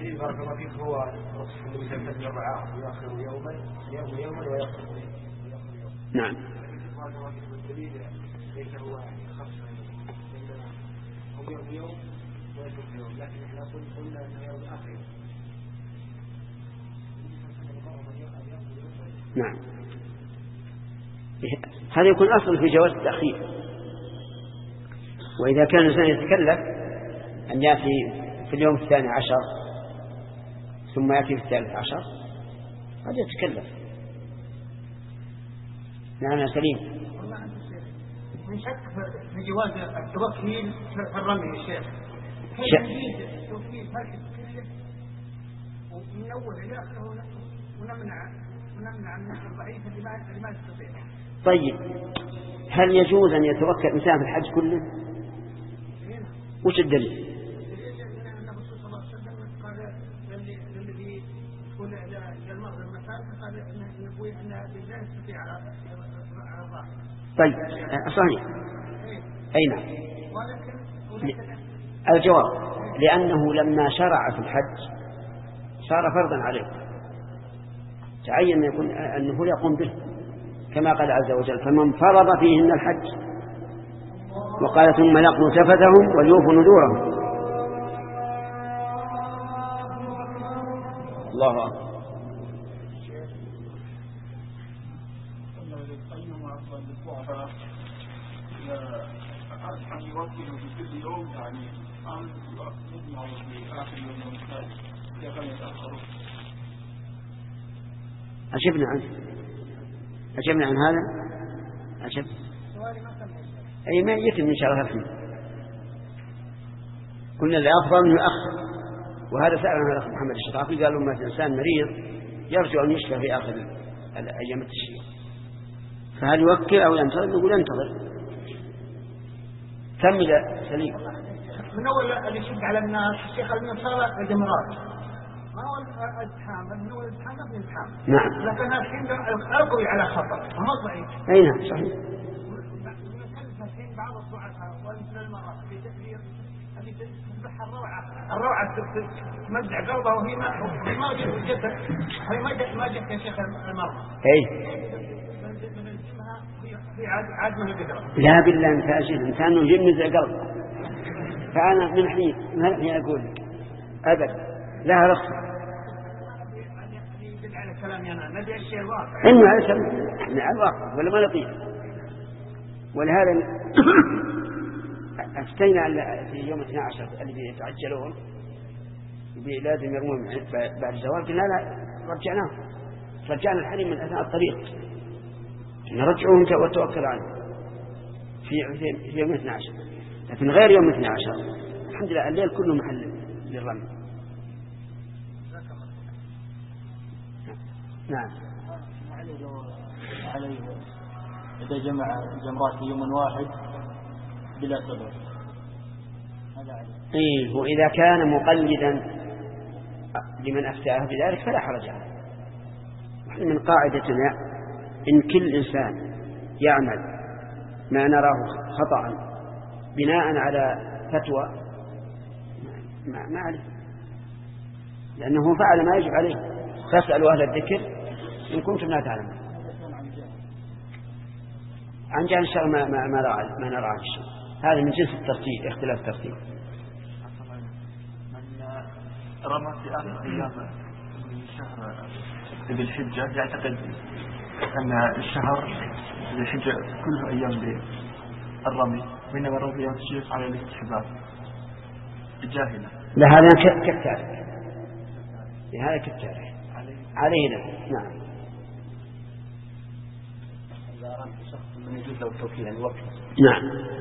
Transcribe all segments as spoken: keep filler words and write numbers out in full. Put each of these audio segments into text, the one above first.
بارك الله فيك. هو وصف النبي صلى الله عليه وسلم يؤخر يوما يوم يوما ويأخر نعم. ليس هو خمس هم يوم يوم ويترك يوم، لكن احنا قلنا انه يوم اخر. نعم. هذا يكون أصل في جواز التأخير. وإذا كان الإنسان يتكلف أن يأتي في اليوم الثاني عشر ثم يأتي في الثالث عشر هذا يتكلف. نعم يا سليم. من شك في جواز التوكيل في الرمي يا شيخ. كيف يجيز التوكيل هكذا كله ومن أول إلى آخره ونمنع ونمنع الناس الضعيفة اللي ما تستطيع. طيب هل يجوز أن يتوكل إنسان في الحج كله؟ وش الدليل؟ الرسول صلى الله عليه وسلم قال للذي يقول للمرضى المسائل قال إن نقول أن لا يستطيع على الظاهر. طيب صحيح. أي نعم. الجواب لأنه لما شرع في الحج صار فرضا عليه، تعين يكون أنه يقوم به كما قال عز وجل فمن فرض فيهن الحج. وقال ثم لقوا تفتهم وليوفوا نذورهم. الله أكبر. أجبنا عنه أجبنا عن هذا أجب أي ما يتم إن شاء الله رسمي. قلنا الأفضل أن يؤخر، وهذا سألنا الأخ محمد الشطافي قالوا ما إنسان مريض يرجو أن يشفى في آخر أيام التشريق فهل يوكل أو ينتظر؟ نقول انتظر. كمل سليم. من أول اللي يشد على الناس الشيخ المنصارة الجمرات ما هو الاتحام، من أول الاتحام ما في الاتحام. نعم. لكن الحين ألقوا على خطر وما ضعيف. أي نعم صحيح. بعض الضعفاء ومثل المرأة في تكبير اللي تذبح الروعة الروعة تمزع قلبها وهي ما ما جت هي ما جت ما جت يا شيخ المرأة. أي. في عاد عاد من القدرة. لا بالله أنت أجل إنسان يجيب مزع قلب. فأنا من حين من حين أقول أبد لها رخصة. يدل على كلامي أنا ندي الشيء الواقع. إنه على سبيل على الواقع ولا ما نطيق. ولهذا أفتينا في يوم اثني عشر اللي يتعجلون لازم يرمون بعد الزواج قلنا لا رجعناه رجعنا الحريم من أثناء الطريق نرجعوهم وتوكل عنه في في يوم اثني عشر. لكن غير يوم اثني عشر الحمد لله الليل كله محل للرمي. نعم. عليه إذا جمع جمرات في يوم واحد بلا سبب هذا عليه. إيه وإذا كان مقلدا لمن أفتاه بذلك فلا حرج عليه. من قاعدتنا إن كل إنسان يعمل ما نراه خطأ بناء على فتوى ما, ما عليه لأنه فعل ما يجب عليه. فاسألوا أهل الذكر إن كنتم لا تعلمون. عن جهل الشرع ما, ما, ما, رأى ما نرى عن الشرع هذا من جنس الترتيب اختلاف الترتيب. من رمى في آخر أيام من شهر ذي الحجة يعتقد أن الشهر ذي الحجة كله أيام للرمي بينما رمي أيام الشيخ على الاستحباب الجاهلة. لا هذا كالتارك هذا كالتارك علينا. نعم. إذا رمى شخص من يجوز له التوكيل عن الوقت. نعم.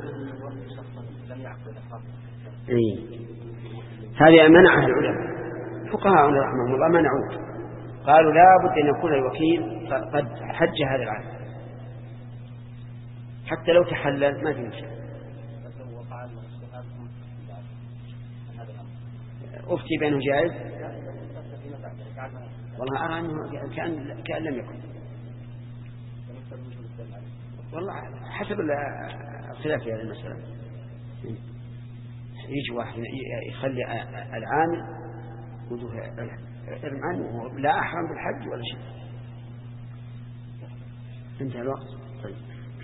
إيه. هذه منعها العلماء فقهاء رحمهم الله منعوه قالوا لا بد أن يكون الوكيل قد حج هذا العام حتى لو تحلل ما في مشكلة. أفتي بأنه جائز والله أرى أنه كأن, كأن لم يكن والله حسب الخلاف في هذه المسألة. يجي واحد يخلي العامل وجوه عنه لا أحرم بالحج ولا شيء. انتهى الوقت. طيب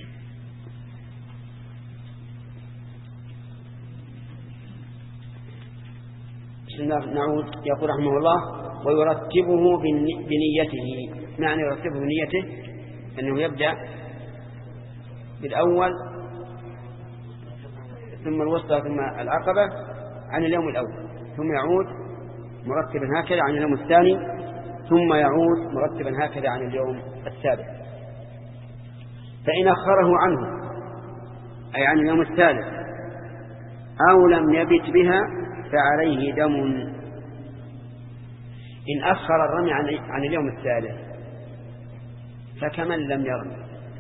نعود. يقول رحمه الله ويرتبه بنيته. معنى يرتبه بنيته أنه يبدأ بالأول ثم الوسطى ثم العقبة عن اليوم الأول، ثم يعود مرتبا هكذا عن اليوم الثاني، ثم يعود مرتبا هكذا عن اليوم السابع. فإن أخره عنه أي عن اليوم الثالث أو لم يبت بها فعليه دم. إن أخر الرمي عن اليوم الثالث فكمن لم يرمي،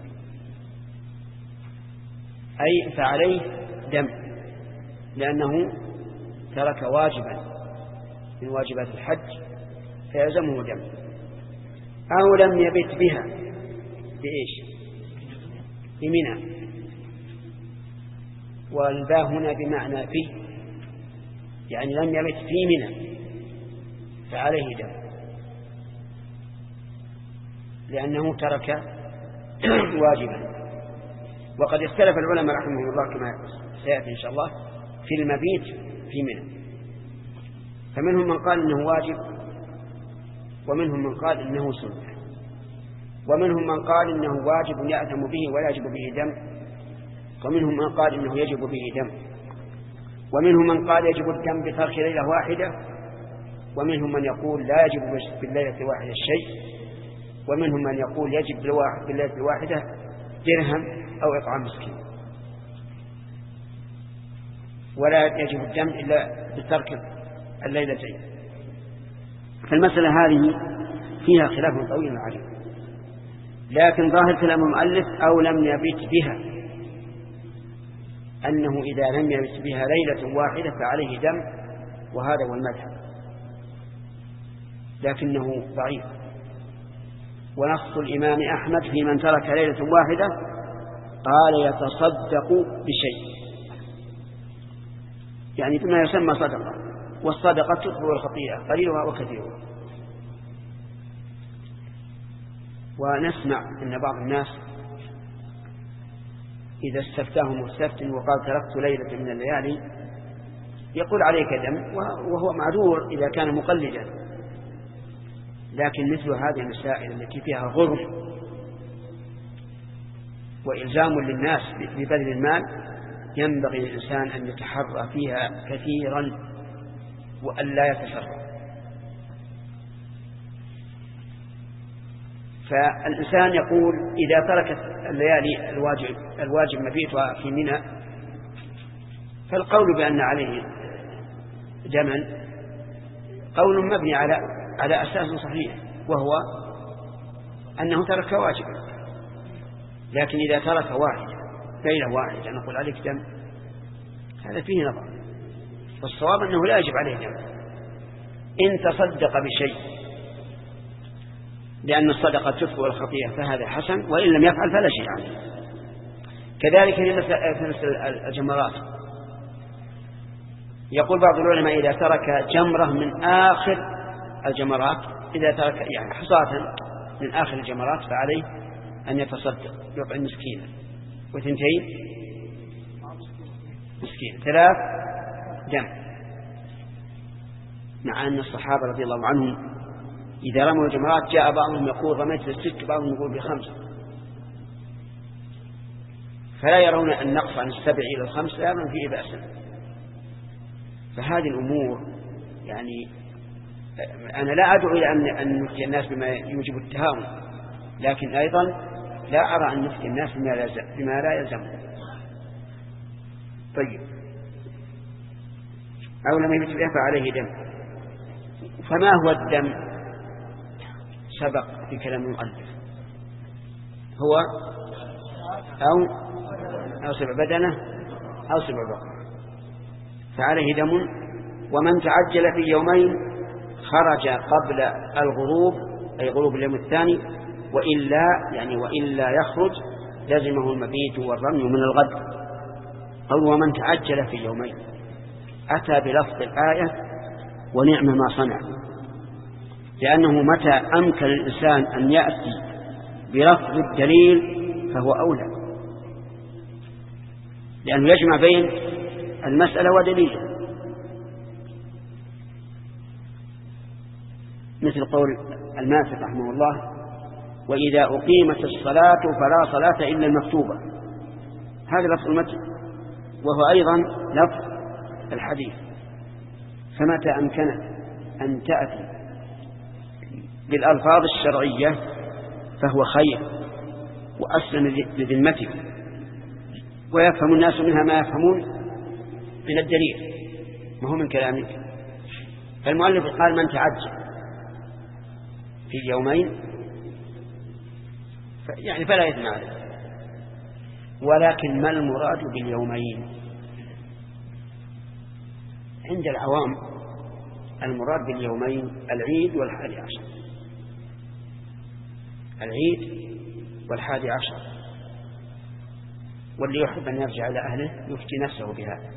أي فعليه دم لأنه ترك واجبا من واجبات الحج فيلزمه دم. أو لم يبت بها بإيش؟ بمنى، والباء هنا بمعنى فيه، يعني لم يبت في منى فعليه دم لأنه ترك واجبا. وقد اختلف العلماء رحمه الله كما سيأتي إن شاء الله في المبيت في منى، فمنهم من قال إنه واجب، ومنهم من قال إنه سنة، ومنهم من قال إنه واجب يأثم به ولا يجب به دم، ومنهم من قال إنه يجب به دم، ومنهم من قال يجب الدم بترك ليلة واحدة، ومنهم من يقول لا يجب بالليلة الواحدة الشيء، ومنهم من يقول يجب بالليلة الواحدة درهم أو إطعام مسكين، ولا يجب الدم إلا بترك الليلتين. فالمسألة هذه فيها خلاف طويل عريض، لكن ظاهر كلام المؤلف أو لم يبت بها أنه إذا لم يبت بها ليلة واحدة فعليه دم، وهذا هو المذهب، لكنه ضعيف. ونص الإمام أحمد في من ترك ليلة واحدة قال يتصدق بشيء، يعني بما يسمى صدقة، والصدقة تطهر الخطيئة قليلها وكثيرها. ونسمع أن بعض الناس إذا استفتاه مستفت وقال تركت ليلة من الليالي يقول عليك دم، وهو معذور إذا كان مقلدا، لكن مثل هذه المسائل التي فيها غرم وإلزام للناس ببذل المال ينبغي للإنسان أن يتحرى فيها كثيرا وأن لا يتسرع. فالإنسان يقول إذا ترك الليالي الواجب, الواجب مبيتها في منى فالقول بأن عليه دما قول مبني على على أساس صحيح، وهو أنه ترك واجبا. لكن إذا ترك واحد ليلة واحدة نقول عليك دم، هذا فيه نظر، والصواب أنه لا يجب عليه دم إن تصدق بشيء، لأن الصدقة تكفر الخطيئة فهذا حسن، وإن لم يفعل فلا شيء عليه. كذلك في مثل الجمرات يقول بعض العلماء إذا ترك جمرة من آخر الجمرات، إذا ترك يعني حصاة من آخر الجمرات فعليه أن يتصدق يطعم مسكينا، وثنتين مسكين، ثلاث دم. مع أن الصحابة رضي الله عنهم إذا رموا الجمرات جاء بعضهم يقول رميت بالست، بعضهم يقول بخمسة، فلا يرون النقص عن السبع إلى الخمس، لا يرون فيه بأسا. فهذه الأمور يعني أنا لا أدعو إلى أن أن نفتي الناس بما يوجب التهاون، لكن أيضا لا أرى أن نفتي الناس بما لا بما لا يلزم. طيب أو لم يبت بها فعليه دم. فما هو الدم؟ سبق في كلام المؤلف، هو أو أو سبع بدنة أو سبع بقرة فعليه دم. ومن تعجل في يومين خرج قبل الغروب أي غروب اليوم الثاني، وإلا يعني وإلا يخرج لزمه المبيت والرمي من الغد. أو ومن تعجل في يومين أتى بلفظ الآية ونعم ما صنع، لأنه متى أمكن الإنسان أن يأتي بلفظ الدليل فهو أولى، لأنه يجمع بين المسألة ودليلها، مثل قول الماسك رحمه الله: وإذا أقيمت الصلاة فلا صلاة إلا المكتوبة. هذا لفظ المتن وهو أيضا لفظ الحديث. فمتى أمكنت أن تأتي بالألفاظ الشرعية فهو خير وأسلم لذمتك، ويفهم الناس منها ما يفهمون من الدليل ما هو من كلامك. فالمؤلف قال: من تعجل في يومين يعني فلا إثم عليه. ولكن ما المراد باليومين؟ عند العوام المراد باليومين العيد والحادي عشر، العيد والحادي عشر. واللي يحب أن يرجع إلى أهله يفتي نفسه بهذا،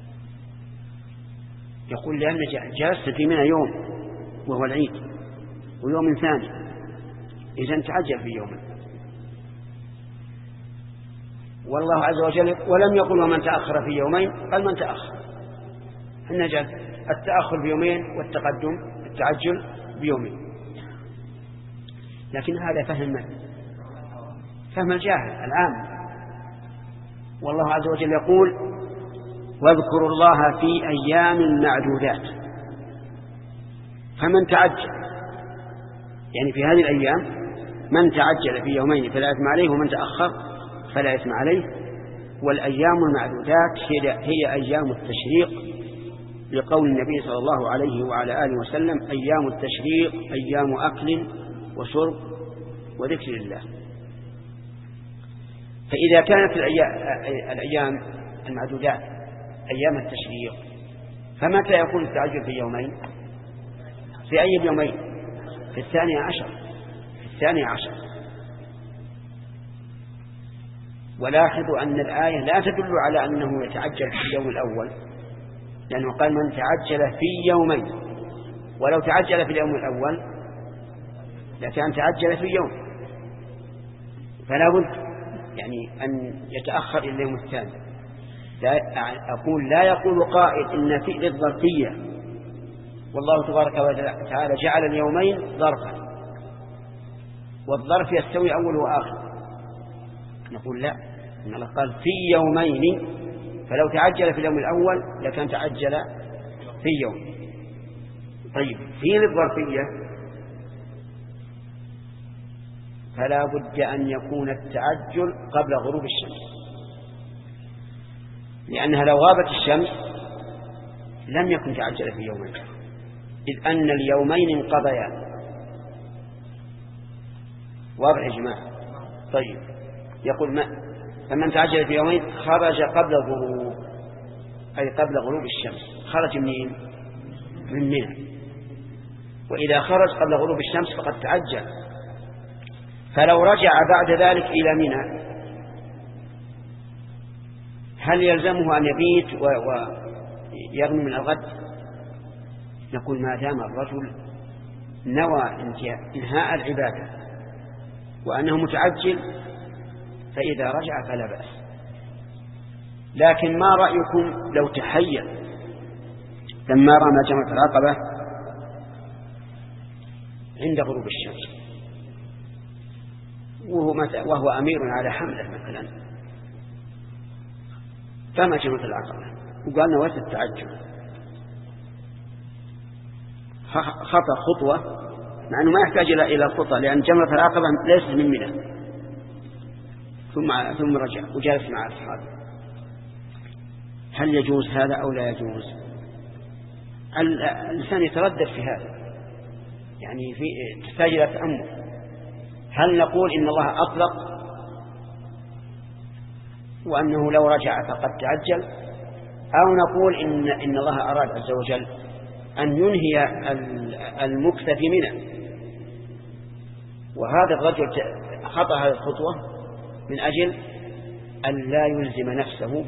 يقول: لأن جلست في منى يوم وهو العيد ويوم ثاني، إذن تعجل في يوم. والله عز وجل ولم يقل ومن تأخر في يومين، قال من تأخر. إن جاء التأخر بيومين والتقدم التعجل بيومين. لكن هذا فهم فهم الجاهل العام. والله عز وجل يقول: واذكروا الله في أيام معدودات. فمن تعجل يعني في هذه الأيام، من تعجل في يومين فلا إثم عليه، ومن تأخر فلا إثم عليه. والأيام المعدودات هي, هي أيام التشريق، لقول النبي صلى الله عليه وعلى آله وسلم: أيام التشريق أيام أكل وشرب وذكر الله. فإذا كانت الأيام المعدودات أيام التشريق، فمتى يكون التعجل في يومين؟ في أي اليومين؟ في الثاني عشر في الثاني عشر. ولاحظوا أن الآية لا تدل على أنه يتعجل في اليوم الأول، لأنه قال: من تعجل في يومين. ولو تعجل في اليوم الأول لكان تعجل في يوم، فلا بد يعني أن يتأخر إلى اليوم الثاني. لا أقول لا يقول قائل إن في الظرفية والله تبارك وتعالى جعل اليومين ظرفا، والظرف يستوي أول وآخر. نقول لا، إن الله قال في يومين، فلو تعجل في اليوم الأول لكان تعجل في يوم. طيب في الظرفية فلا بد أن يكون التعجل قبل غروب الشمس، لأنها لو غابت الشمس لم يكن تعجل في يومين، إذ أن اليومين انقضيا. واضح يا جماعة؟ طيب يقول: ما فمن تعجل في يومين خرج قبل الغروب، أي قبل غروب الشمس. خرج منين؟ من منى. وإذا خرج قبل غروب الشمس فقد تعجل. فلو رجع بعد ذلك إلى منى هل يلزمه أن يبيت ويغنم من الغد؟ نقول: ما دام الرجل نوى انهاء العبادة وأنه متعجل فإذا رجع فلا بأس. لكن ما رأيكم لو تحيل لما رمى جمرة العقبة عند غروب الشمس وهو, وهو أمير على حمله مثلا، رمى جمرة العقبة وقال نويت التعجل، خطأ خطوة مع أنه ما يحتاج إلى خطأ، لأن جمرة العقبة ليست من منى، ثم ثم رجع وجالس مع أصحابه. هل يجوز هذا أو لا يجوز؟ الإنسان يتردد في هذا، يعني في تحتاج إلى تأمل. هل نقول إن الله أطلق وأنه لو رجع فقد تعجل، أو نقول إن إن الله أراد عز وجل أن ينهي المكث في منى؟ وهذا الرجل خطأ هذه الخطوة من أجل أن لا يلزم نفسه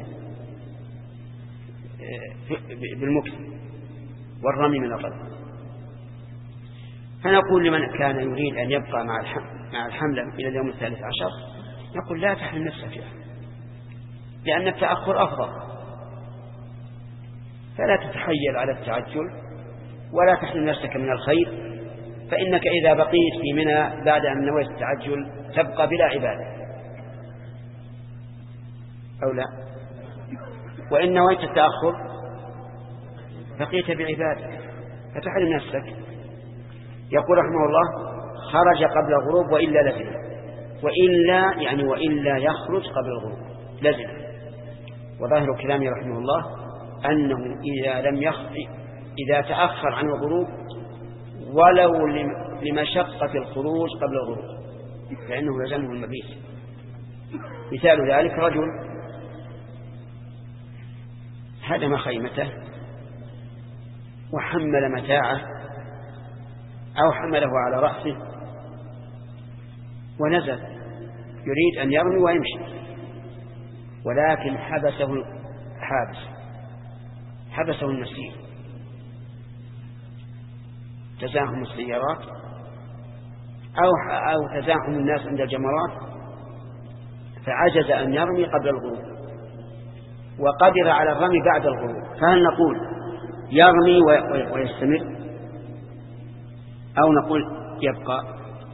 بالمكث والرمي من الغد. فنقول لمن كان يريد أن يبقى مع الحملة إلى اليوم الثالث عشر نقول لا تحمل نفسك فيها، لأن التأخر أفضل، فلا تتحيل على التعجل ولا تحمل نفسك من الخير، فإنك إذا بقيت في منى بعد أن نويت التعجل تبقى بلا عبادة أو لا، وإن نويت التأخر بقيت بعبادة فتحرم نفسك. يقول رحمه الله خرج قبل الغروب وإلا لزم، وإلا يعني وإلا يخرج قبل الغروب لزم. وظاهر كلامه رحمه الله أنه إذا لم يخرج إذا تأخر عن الغروب ولو لمشقة الخروج قبل الغروب فإنه لزمه المبيت. مثال ذلك رجل هدم خيمته وحمل متاعه أو حمله على رأسه ونزل يريد أن يرمي ويمشي، ولكن حبسه حابس حبسه المسير، تزاحم السيارات أو أو تزاحم الناس عند الجمرات فعجز أن يرمي قبل الغروب وقدر على الرمي بعد الغروب، فهل نقول يرمي ويستمر أو نقول يبقى؟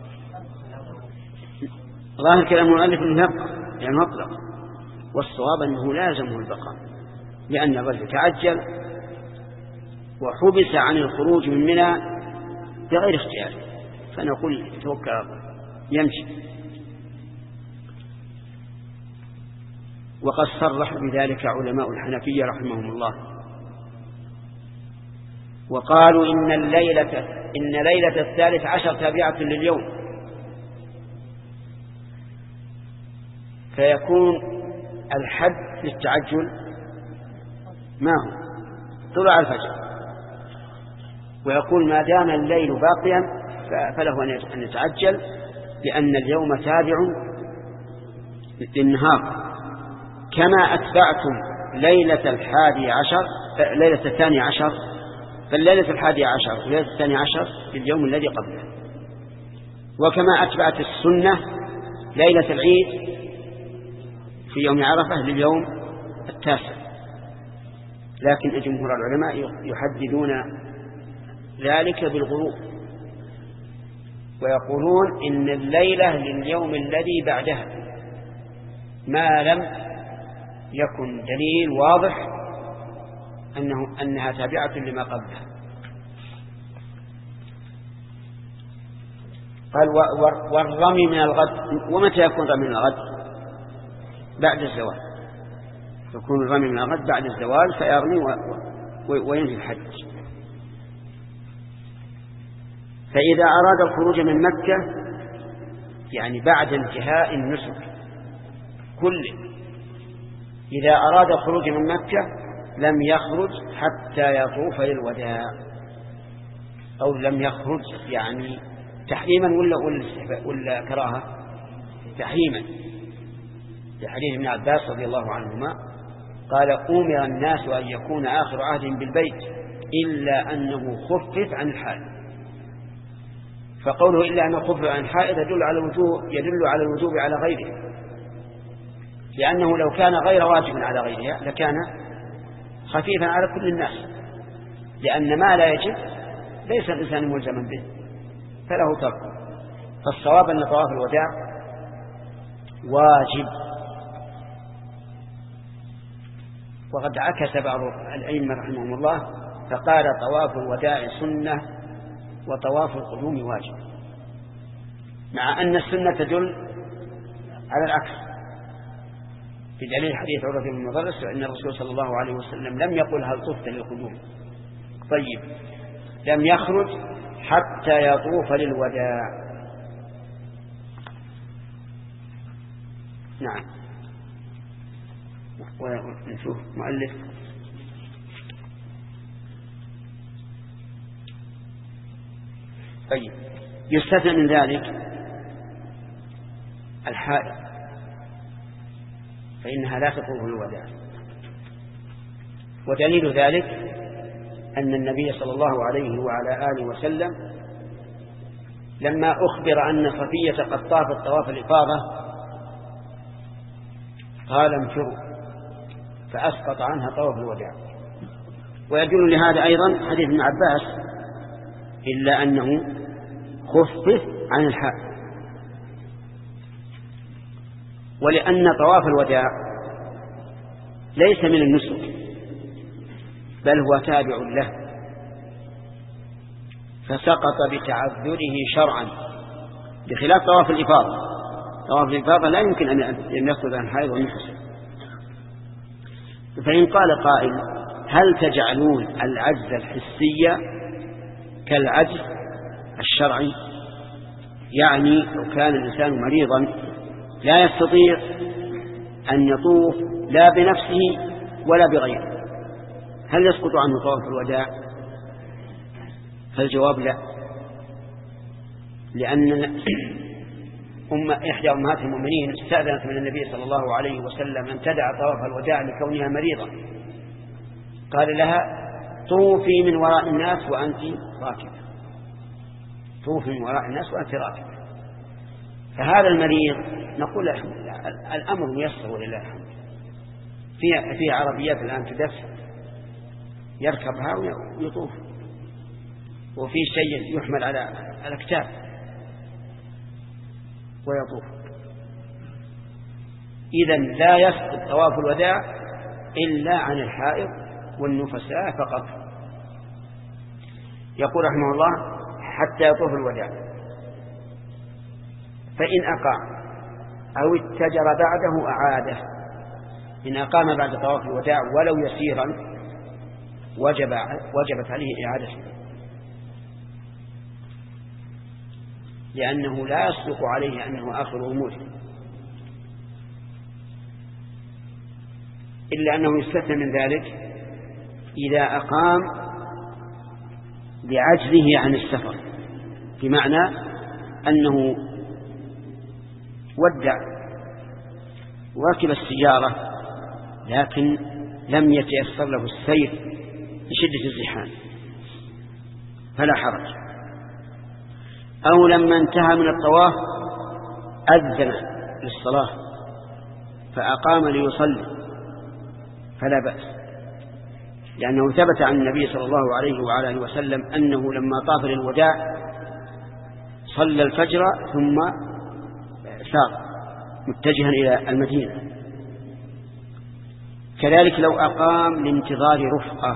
ظاهر كلام المؤلف أنه يبقى يعني مطلق، والصواب أنه لازمه البقاء، لأن الرجل تعجل وحبس عن الخروج من منى بغير اختيار، فنقول توكل على الله يمشي. وقد صرح بذلك علماء الحنفية رحمهم الله، وقالوا إن الليلة إن ليلة الثالث عشر تابعة لليوم، فيكون الحد للتعجل ما هو طلوع الفجر، ويقول ما دام الليل باقيا فله أن يتعجل لأن اليوم تابع للنهار، كما أتبعتم ليلة الحادي عشر ليلة الثاني عشر، فالليلة الحادي عشر وليلة الثاني عشر لليوم الذي قبله، وكما أتبعت السنة ليلة العيد في يوم عرفة لليوم التاسع. لكن جمهور العلماء يحددون ذلك بالغروب ويقولون إن الليلة لليوم الذي بعدها ما لم يكن دليل واضح أنه أنها تابعة لما قبلها. قال والرمي من الغد، ومتى يكون الرمي من الغد؟ بعد الزوال، يكون الرمي من الغد بعد الزوال فيرمي وينهي الحج. فإذا أراد الخروج من مكة يعني بعد انتهاء النسك كله، إذا أراد الخروج من مكة لم يخرج حتى يطوف للوداع، أو لم يخرج يعني تحريما ولا ولا, ولا كراهة؟ تحريما، لحديث ابن عباس رضي الله عنهما قال أمر الناس أن يكون آخر عهدهم بالبيت إلا أنه خفف عن الحائض، فقوله إلا أنه خفف عن الحائض يدل على الوجوب يدل على الوجوب على غيره، لأنه لو كان غير واجب على غيرها لكان خفيفا على كل الناس، لأن ما لا يجب ليس الإنسان ملزما به فله تركه. فالصواب أن طواف الوداع واجب. وقد عكس بعض الأئمة رحمهم الله فقال طواف الوداع سنة وطواف القدوم واجب، مع أن السنة تدل على العكس بدليل حديث عروة بن المغرس أن الرسول صلى الله عليه وسلم لم يقل هل طفت للقدوم. طيب لم يخرج حتى يطوف للوداع. نعم. ونشوف مؤلف طيب يستثنى من ذلك الحائض فإنها لا تطوف الوداع، ودليل ذلك أن النبي صلى الله عليه وعلى آله وسلم لما أخبر أن صفية قد طافت طواف الإفاضة قال انفروا، فأسقط عنها طواف الوداع. ويدل لهذا أيضا حديث ابن عباس إلا أنه خفف عن الحائض، ولأن طواف الوداع ليس من النسك بل هو تابع له، فسقط بتعذره شرعا، بخلاف طواف الإفاضة. طواف الإفاضة لا يمكن أن يسقط عن الحائض والنفس. فإن قال قائل هل تجعلون العجز الحسي كالعجز الشرعي؟ يعني لو كان الإنسان مريضا لا يستطيع أن يطوف لا بنفسه ولا بغيره، هل يسقط عنه طواف الوداع؟ فالجواب لا، لأن أم إحدى أمهات المؤمنين استأذنت من النبي صلى الله عليه وسلم أن تدع طواف الوداع لكونها مريضة، قال لها طوفي من وراء الناس وأنت راكبة، طوفي من وراء الناس وأنت راكبة. فهذا المريض نقول الأمر ميسر ولله الحمد، في في عربيات الآن تدف يركبها ويطوف، وفي شيء يحمل على الأكتاف ويطوف. إذن لا يسقط طواف الوداع إلا عن الحائض والنفساء فقط. يقول رحمه الله حتى يطوف الوداع، فإن أقام أو اتجر بعده أعاده. إن أقام بعد طواف الوداع ولو يسيرا وجب وجبت عليه إعادته، لأنه لا يصدق عليه أنه آخر أموره، إلا أنه يستثنى من ذلك إذا أقام بعجزه عن السفر، بمعنى أنه ودع وركب السيارة لكن لم يتيسر له السير لشدة الزحام فلا حرج، أو لما انتهى من الطواف أذن للصلاة فأقام ليصلي فلا بأس، لأنه ثبت عن النبي صلى الله عليه وعلى آله وسلم أنه لما طاف للوداع صلى الفجر ثم سار متجها إلى المدينة. كذلك لو أقام لانتظار رفقة،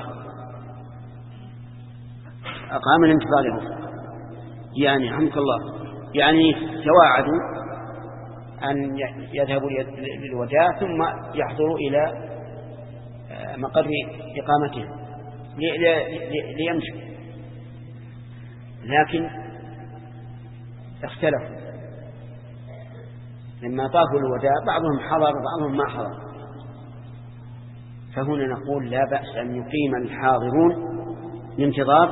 أقام لانتظار رفقة يعني رحمك الله يعني تواعدوا أن يذهبوا للوداع ثم يحضروا إلى مقر إقامتهم ليمشوا، لكن اختلفوا لما طافوا الوداع بعضهم حضر وبعضهم ما حضر. فهنا نقول لا بأس أن يقيم الحاضرون لانتظار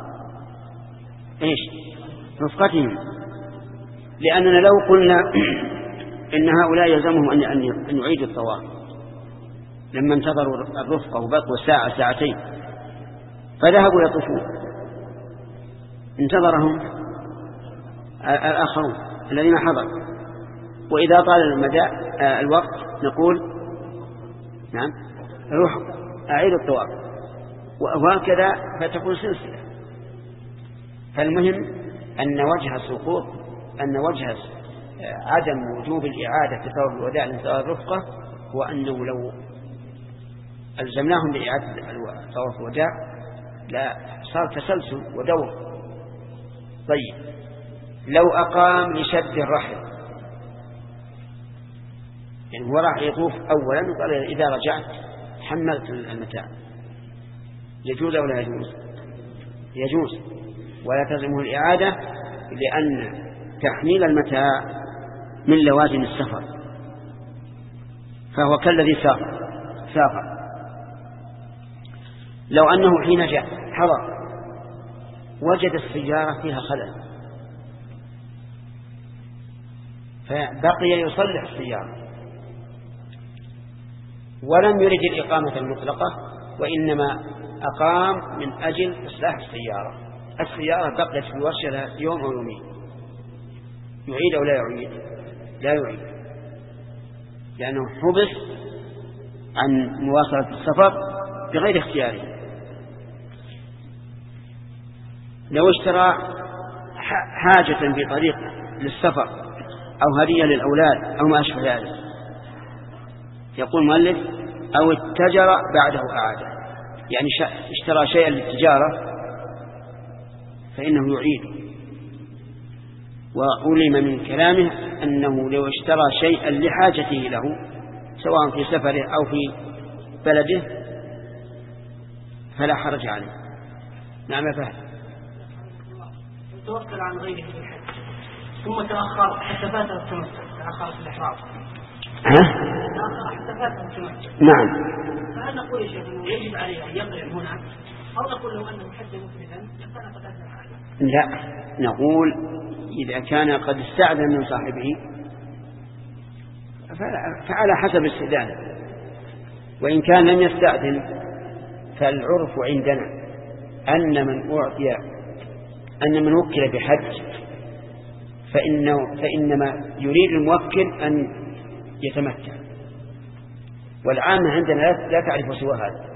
إيش رفقتهم، لأننا لو قلنا إن هؤلاء يلزمهم أن يعيدوا الطواف لما انتظروا الرفقة وبقوا ساعة ساعتين فذهبوا يطوفون انتظرهم الآخرون الذين حضروا، وإذا طال المدى الوقت نقول نعم روح أعيد الطواف، وهكذا فتكون سلسلة. فالمهم أن وجه السقوط أن وجه عدم وجوب الإعادة في طواف الوداع لانتظار الرفقة هو أنه لو ألزمناهم بإعادة طواف الوداع لا صار تسلسل ودور. طيب لو أقام لشد الرحل، يعني هو راح يطوف أولا وقال إذا رجعت حملت المتاع، يجوز أو لا يجوز؟ يجوز ولا تلزمه الإعادة، لأن تحميل المتاع من لوازم السفر فهو كالذي سافر سافر. لو أنه حين جاء حضر وجد السيارة فيها خلل فبقي يصلح السيارة ولم يرد الإقامة المطلقة وإنما أقام من أجل إصلاح السيارة، السيارة بقيت في ورشة يوم أو يومين يعيد أو لا يعيد؟ لا يعيد، لأنه حبس عن مواصلة السفر بغير اختياره. لو اشترى حاجة في طريق للسفر أو هدية للأولاد أو ما أشبه ذلك، يقول المؤلف أو اتجر بعده أعاده، يعني اشترى شيئا للتجارة فإنه يعيد. وعلم من كلامه أنه لو اشترى شيئا لحاجته له سواء في سفره أو في بلده فلا حرج عليه. نعم فهد. توكل عن غيره في الحج ثم تأخر حتى فاته التمتع، تأخر في الإحرام تأخر حتى فاته التمتع. نعم. فهل نقول يا شيخ أنه يجب عليه أن يقرع هنا أو نقول له أنه حج مفردا كان قد أهل الحاجة؟ لا، نقول إذا كان قد استأذن من صاحبه فعلى حسب استئذانه، وإن كان لم يستأذن فالعرف عندنا أن من أعطي أن من وكل بحج فإنه فإنما يريد الموكل أن يتمتع، والعامة عندنا لا تعرف سوى هذا.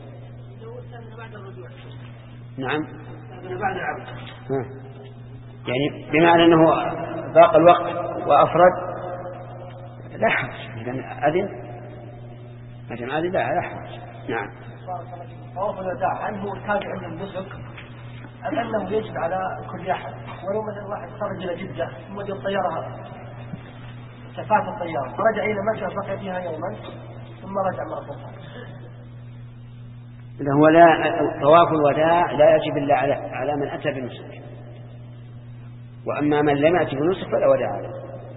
نعم يعني بمعنى أنه ضاق الوقت وأفرد لا حرج، إذا أذن مثلا أذن لا لا حرج. نعم. طواف الوداع هل هو تابع للنسك أم أنه يجب على كل أحد؟ ولو مثلا واحد خرج إلى جدة ثم جاء الطيارة شفاف الطيارة فرجع إلى مكة بقي فيها يوما ثم رجع مرة أخرى. إذا هو لا طواف الوداع لا يجب إلا على على من أتى بالنسك، وأما من لم يأتي بالنسك فلا وداع عليه،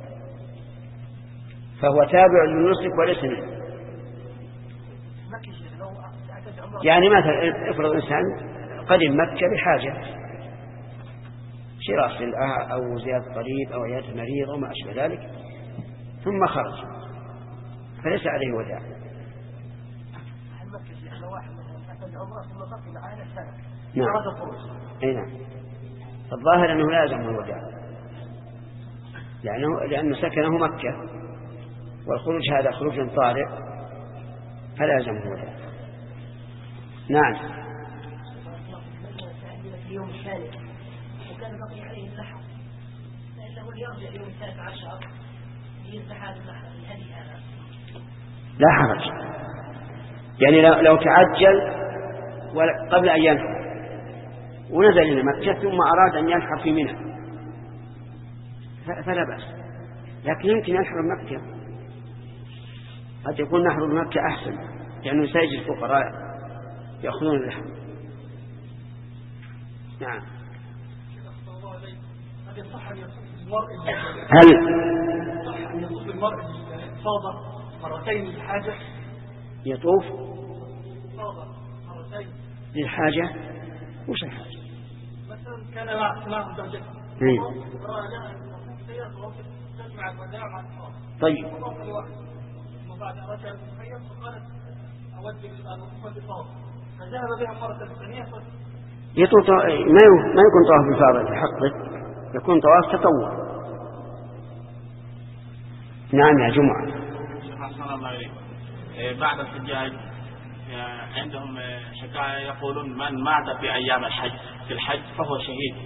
فهو تابع للنسك وليس منه. يعني مثلا افرض إنسان قدم مكة بحاجة شراء سلعة أو زيادة طريق أو عيادة مريض أو ما أشبه ذلك ثم خرج فليس عليه وداع. نعم. أي نعم. الظاهر أنه لا يلزمه الوداع لأنه لأنه سكنه مكة والخروج هذا خروج طارئ فلا يلزمه الوداع. نعم. يوم الثالث وكان بقي عليه اللحم لأنه يرجع يوم الثالث عشر ليستحال اللحم الهدي هذا لا حرج، يعني لو, لو تعجل قبل أن ينحر ونزل إلى مكة ثم أراد أن ينحر في منى فلا بأس، لكن يمكن ينحر مكة، قد يكون نحر مكة أحسن لأنه سيجد الفقراء يأخذون اللحم. نعم. هل صح أن يطوف المرء الإفاضة مرتين للحاجة؟ يطوف مرتين للحاجة؟ وش الحاجة؟ مثلا كان مع سلام درجة تجمع الوداع مع الإفاضة. طيب. وبعد رجع المخيم فقالت أود الإفاضة فذهب بها مرة ثانية يطوف ما يكون طواف بالفاضل في حقه، يكون طواف تطوع. نعم يا جمعة. السلام عليكم. بعد الحجاج عندهم شكاية يقولون من مات في أيام الحج في الحج فهو شهيد.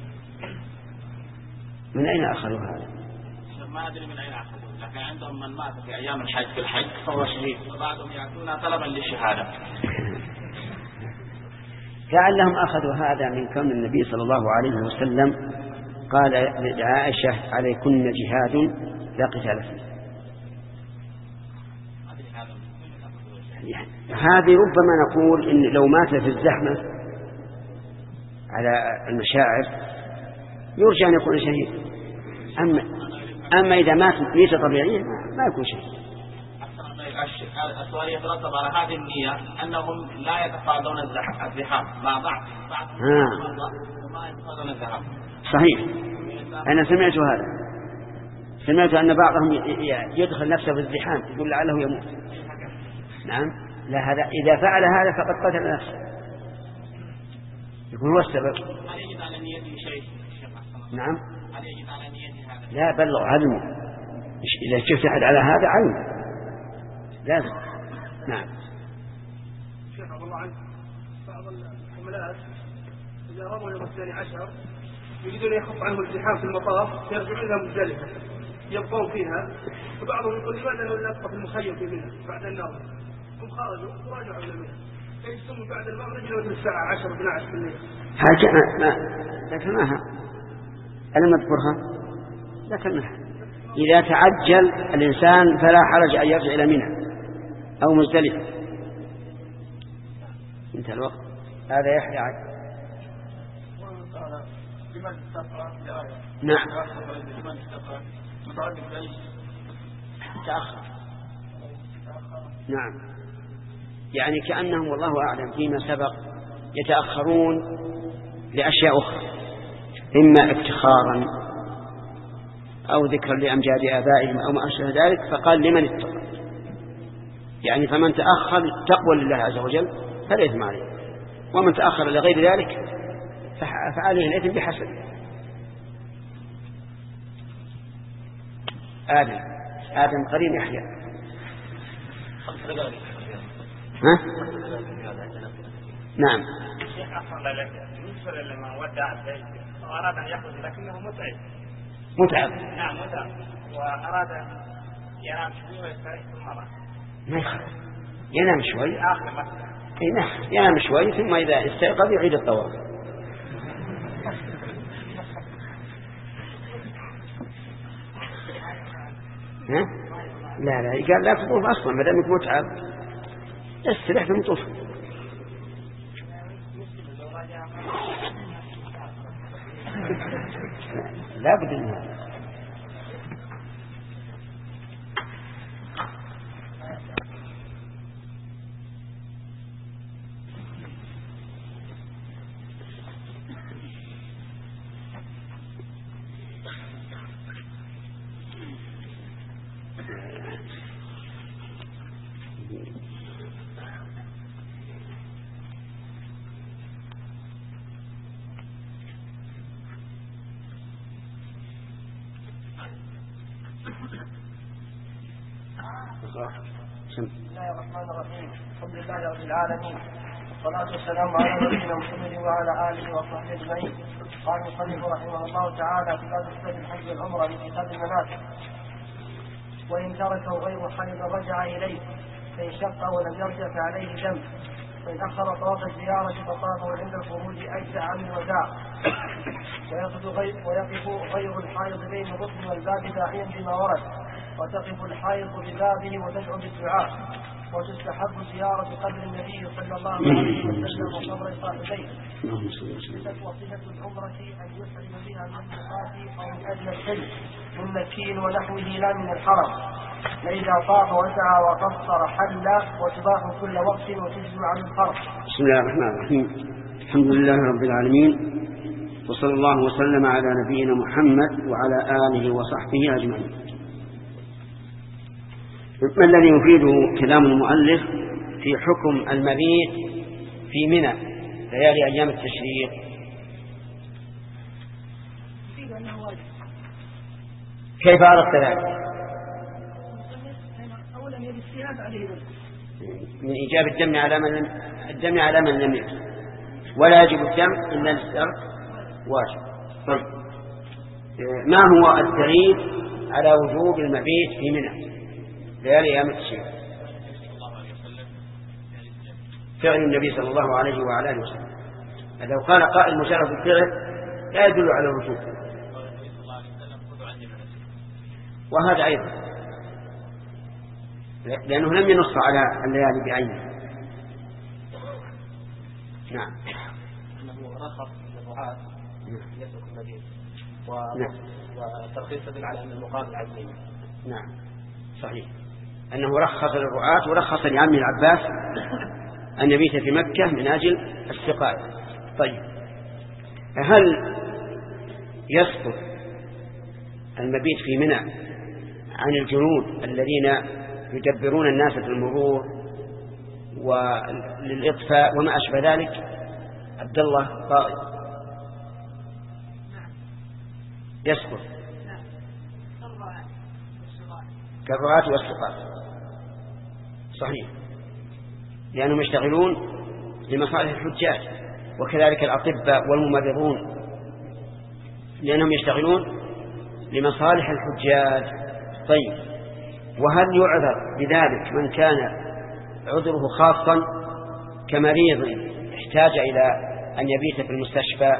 من أين أخذوا هذا؟ ما أدري من أين أخذوا، لكن عندهم من مات في أيام الحج في الحج فهو شهيد، وبعضهم يأتون طلبا للشهادة. لعلهم أخذوا هذا من كون النبي صلى الله عليه وسلم قال لعائشة عليكن جهاد لا قتال فيه. يعني هذه ربما نقول إن لو مات في الزحمة على المشاعر يرجى أن يكون شهيد، أما, أما إذا مات ميتة طبيعية ما يكون شهيد. السؤال يترتب على هذه النية أنهم لا يتفاعلون الزحام مع بعض وما يتفاعلون الزحام. صحيح، أنا سمعت هذا، سمعت أن بعضهم يدخل نفسه في الزحام يقول لعله يموت. نعم. لا، هذا إذا فعل هذا فقد قتل نفسه، يكون هو السبب. هل يجب على نيته شيء؟ نعم. هل يجب على نيته هذا؟ لا بلغ علمه، إذا شفت أحد على هذا علم لازم. نعم. شيخ عبد الله عنك، بعض الحملات إذا رموا يوم الثاني عشر يريدون يخف عنهم الازدحام في المطاف يرجعون إلى مزدلفة يبقون فيها، فبعضهم يقول لماذا لا نبقى في المخيم في منى بعد النوم؟ هم خرجوا وراجعوا إلى منى يجلسون بعد المغرب إلى الساعة عشرة اثنا عشر بالليل. حاجة ما ذكرناها ألم نذكرها؟ ذكرناها. إذا تعجل الإنسان فلا حرج أن يرجع إلى منى أو مزدلفة. انتهى الوقت. هذا يحيى عاد. نعم. نعم. يعني كأنهم والله أعلم فيما سبق يتأخرون لأشياء أخرى، إما افتخارا أو ذكرا لأمجاد آبائهم أو ما أشبه ذلك، فقال لمن اتقى، يعني فمن تأخر تقوى لله عز وجل فلا إثم عليه، ومن تأخر لغير ذلك فعليه الإثم بحسب. آدم آدم قرين يحيى. ها؟ نعم. الشيخ أحسن لك بالنسبة لما ودع البيت وأراد أن يخرج لكنه متعب. متعب. نعم متعب، وأراد أن ينام شوي ويستريح ثم مرة. ما يخرج ينام شوي. آخر مسألة. إيه نعم ينام شوي ثم إذا استيقظ يعيد الطواف. ها؟ لا لا قال لا تطوف أصلا ما دامك متعب استريح ثم طوف. لا بد منها. بسم الله الرحمن الرحيم. الحمد لله رب العالمين، والصلاة والسلام على نبينا محمد وعلى آله وصحبه أجمعين. قال المصنف رحمه الله تعالى في باب صفة الحج والعمرة في كتاب المناسك: وإن تركه غير حائض رجع إليه، فإن شق ولم يرجع فعليه دم، فإن أخر طواف الزيارة فطافه عند الخروج أجزع عن الوداع، ويقف غير, ويقف غير الحائض بين الركن والباب داعيا بما ورد، وتقف الحائض ببابه وتدعو بالدعاء، وتستحب زيارة قبر النبي صلى الله عليه وسلم وقبر صاحبيه. وصفة العمرة أن يحرم بها من الميقات أو من أدنى الشيء من مكي ونحوه لا من الحرم، فإذا طاف وسعى وقصر حل، وتباح كل وقت وتجزي عن الفرض. بسم الله الرحمن الرحيم. الحمد لله رب العالمين، وصلى الله وسلم على نبينا محمد وعلى آله وصحبه أجمعين. ما الذي يفيده كلام المؤلف في حكم المبيت في منى ليالي أيام التشريق؟ كيف عرفت ذلك؟ من إيجاب الدم على من الدم على من لم يكن، ولا يجب الدم إلا للشرط واجب. طيب ما هو الدليل على وجوب المبيت في منى ليالي أيام التشريق؟ فعل النبي صلى الله عليه وعلى آله وسلم. لو قال قائل مجرد الفعل لا يدل على الوجوب، وهذا أيضا لأنه لم ينص على الليالي بعينه. نعم. أنه رخص للرعاة يترك المدينة، وترخيص يدل على أن المقام العزيمة. نعم صحيح، أنه رخص للرعاة ورخص لعم العباس أن يبيت في مكة من أجل السقاية. طيب هل يسقط المبيت في منى عن الجنود الذين يدبرون الناس في المرور وللإطفاء وما أشبه ذلك؟ عبد الله قائد. يسقط كالرعاة والسقاة صحيح، لأنهم يشتغلون لمصالح الحجاج، وكذلك الأطباء والممرضون لأنهم يشتغلون لمصالح الحجاج. طيب، وهل يعذر بذلك من كان عذره خاصا كمريض احتاج إلى أن يبيت في المستشفى؟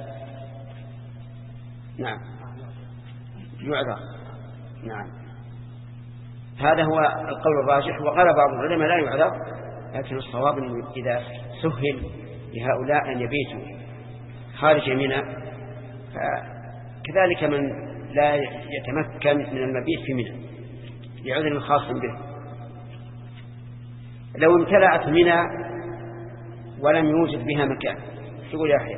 نعم يعذر، نعم هذا هو القول الراجح. وقال بعض العلماء لا يعذر، لكن الصواب أنه إذا سهل لهؤلاء أن يبيتوا خارج منى، كذلك من لا يتمكن من المبيت في منى لعذر خاص به. لو امتلأت منى ولم يوجد بها مكان، يقول يا أخي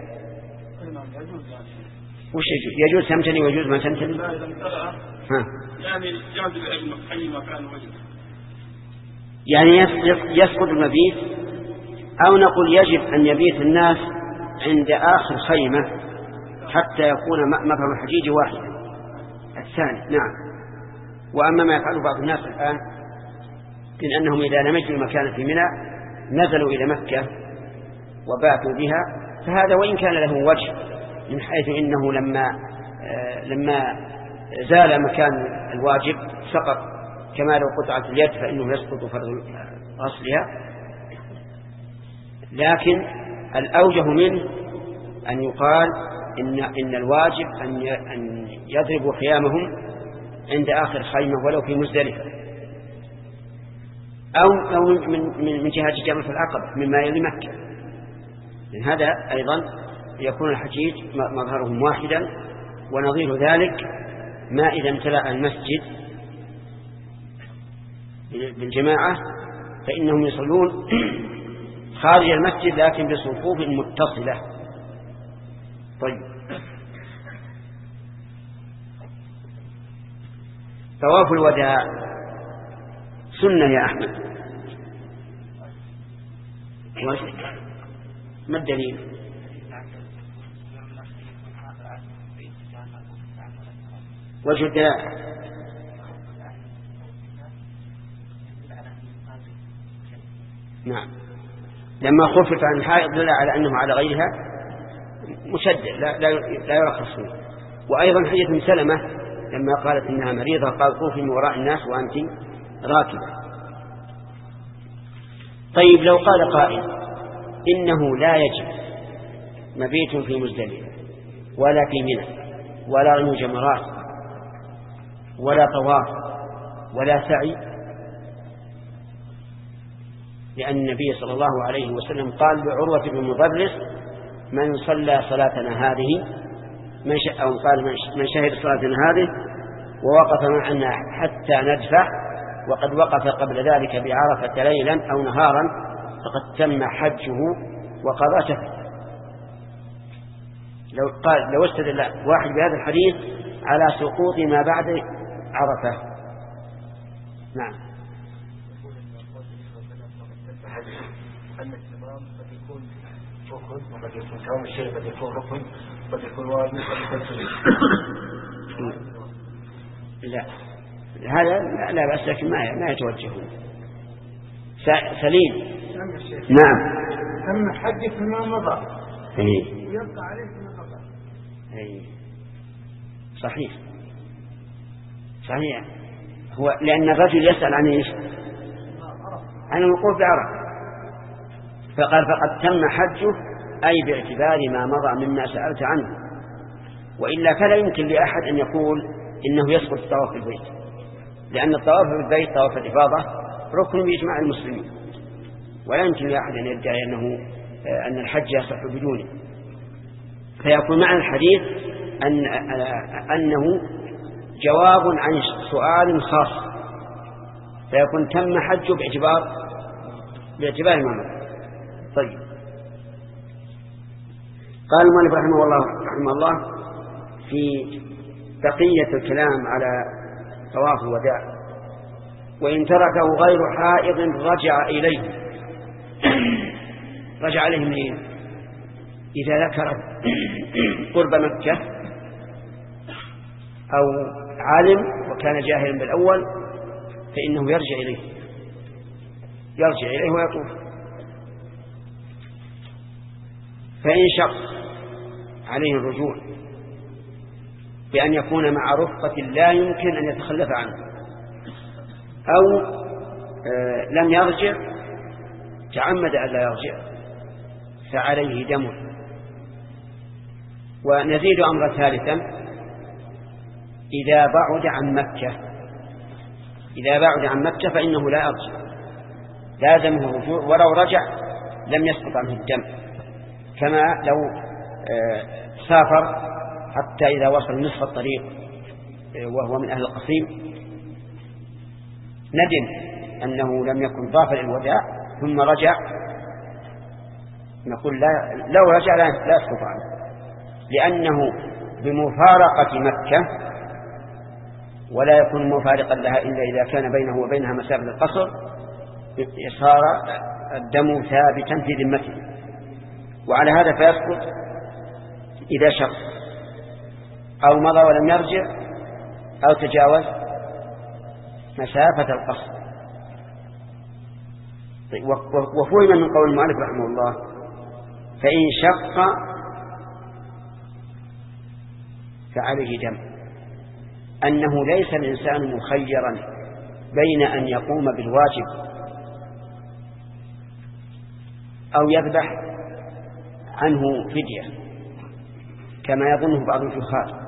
وش يجوز؟ يجوز تمتلي ويجوز ما تمتلي؟ لا إذا امتلأ ها يعني يجوز أي مكان وجد، يعني يسقط المبيت، أو نقول يجب أن يبيت الناس عند آخر خيمة حتى يكون مظهر الحجيج واحدا الثاني. نعم. وأما ما يفعله بعض الناس الآن من أنهم إذا لم يجدوا مكانا في منى نزلوا إلى مكة وباتوا بها، فهذا وإن كان له وجه من حيث إنه لما آه لما زال مكان الواجب سقط، كما لو قطعت اليد فإنه يسقط فرض غسلها. لكن الأوجه منه أن يقال إن, إن الواجب أن يضربوا خيامهم عند آخر خيمة ولو في مزدلفة، أو, أو من, من, من جهة جمرة العقبة مما يلي مكة، لأن هذا أيضا يكون الحجيج مظهرهم واحدا. ونظير ذلك ما إذا امتلأ المسجد بالجماعة فإنهم يصلون خارج المسجد لكن بصفوف متصلة. طيب، طواف الوداع سنة يا أحمد، ما الدليل؟ وجه الدلالة نعم، لما خفف عن الحائض دل على أنه على غيرها مشدد لا, لا, لا يرخص فيه. وأيضا حديث من سلمة لما قالت إنها مريضة قال طوفي من وراء الناس وأنت راكبة. طيب، لو قال قائل إنه لا يجب مبيت في مزدلفة ولا في منى ولا رمي جمرات ولا طواف ولا سعي، لأن النبي صلى الله عليه وسلم قال لعروة بن مضرس من صلى صلاتنا هذه من ش... أو قال من شهد صلاتنا هذه ووقف معنا حتى ندفع وقد وقف قبل ذلك بعرفة ليلا أو نهارا فقد تم حجه وقضى شفعه. لو قال لو استدل واحد بهذا الحديث على سقوط ما بعد عرفة. نعم. أن الإمام قد يكون ركن وقد يكون كون الشيء قد يكون ركن قد يكون واجب قد يكون سنة. لا هذا لا بأس، لكن ما ما يتوجهون. سليم. نعم. أما حدث ما مضى إيه. يبقى عليه ما مضى. إيه. صحيح صحيح. هو لأن الرجل يسأل عن إيش؟ عن الوقوف بعرفة، فقال فقد تم حجه أي باعتبار ما مضى مما سألت عنه، وإلا فلا يمكن لأحد أن يقول إنه يسقط الطواف في البيت، لأن الطواف في البيت طواف الإفاضة ركن بإجماع المسلمين، ولا يمكن لأحد أن يدعي أنه أن الحج يصح بدونه. فيكون معنى الحديث أن أنه جواب عن سؤال خاص، فيكون تم حجه باعتبار باعتبار ما مضى. طيب، قال المؤلف رحمه الله رحمه الله في بقية الكلام على طواف الوداع: وإن تركه غير حائض رجع إليه. رجع إليه منين؟ إذا ذكر قرب مكة أو عالم وكان جاهلا بالأول فإنه يرجع إليه يرجع إليه ويطوف. فإن شخص عليه الرجوع بأن يكون مع رفقة لا يمكن أن يتخلف عنه أو آه لم يرجع تعمد أن لا يرجع فعليه دم. ونزيد أمر ثالثا إذا بعد عن مكة إذا بعد عن مكة فإنه لا يرجع لازمه الرجوع ولو رجع لم يسقط عنه الدم كما لو آه سافر حتى إذا وصل نصف الطريق وهو من أهل القصيم ندم أنه لم يكن ضاف للوداع ثم رجع نقول لا لو رجع لا يسقط عنه لأنه بمفارقة مكة ولا يكون مفارقا لها إلا إذا كان بينه وبينها مسافة القصر صار الدم ثابتا في ذمته. وعلى هذا فيسقط إذا شخص أو مضى ولم يرجع أو تجاوز مسافة القصر. وفهم من قول المؤلف رحمه الله فإن شق فعليه دم أنه ليس الإنسان مخيرا بين أن يقوم بالواجب أو يذبح عنه فدية كما يظنه بعض الجهال.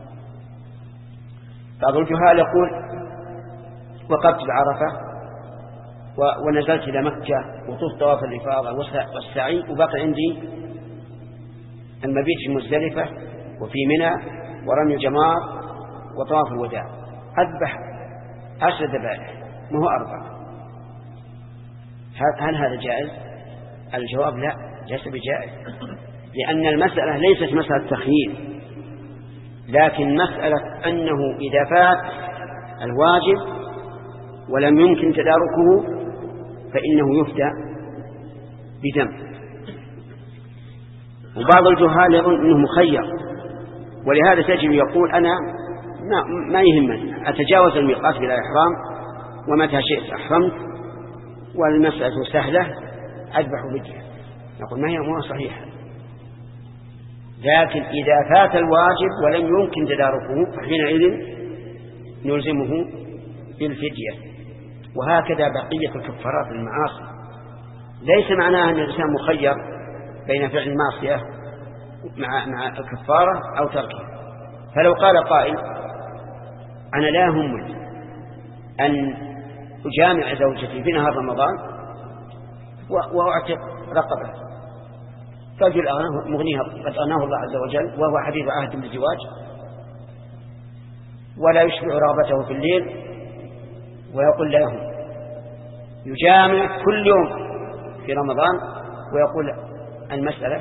بعض الجهال يقول وقفت بعرفة ونزلت إلى مكة وطفت طواف الإفاضة والسعي وبقي عندي المبيت في مزدلفة وفي منى ورمي الجمار وطواف الوداع أذبح عشر ذبائح ما هو أربعة. هل هذا جائز؟ الجواب لا ليس بجائز لأن المسألة ليست مسألة تخيير لكن مسألة أنه إذا فات الواجب ولم يمكن تداركه فإنه يفدى بدم. وبعض الجهال يظن أنه مخير ولهذا تجد يقول أنا ما يهمني أتجاوز الميقات بلا إحرام ومتى شئت أحرمت والمسألة سهلة أذبح فدية. نقول ما هي أمور صحيحة لكن إذا فات الواجب ولم يمكن تداركه فحينئذ نلزمه بالفدية. وهكذا بقية الكفارات المعاصي ليس معناها أن الإنسان مخير بين فعل المعصية مع مع الكفارة أو تركها. فلو قال قائل أنا لا يهمني أن أجامع زوجتي في نهار رمضان وأعتق رقبة رجل مغنيها قد أناه الله عز وجل وهو حديث عهد بالزواج ولا يشبع رغبته في الليل ويقول لا يهم يجامع كل يوم في رمضان ويقول المسألة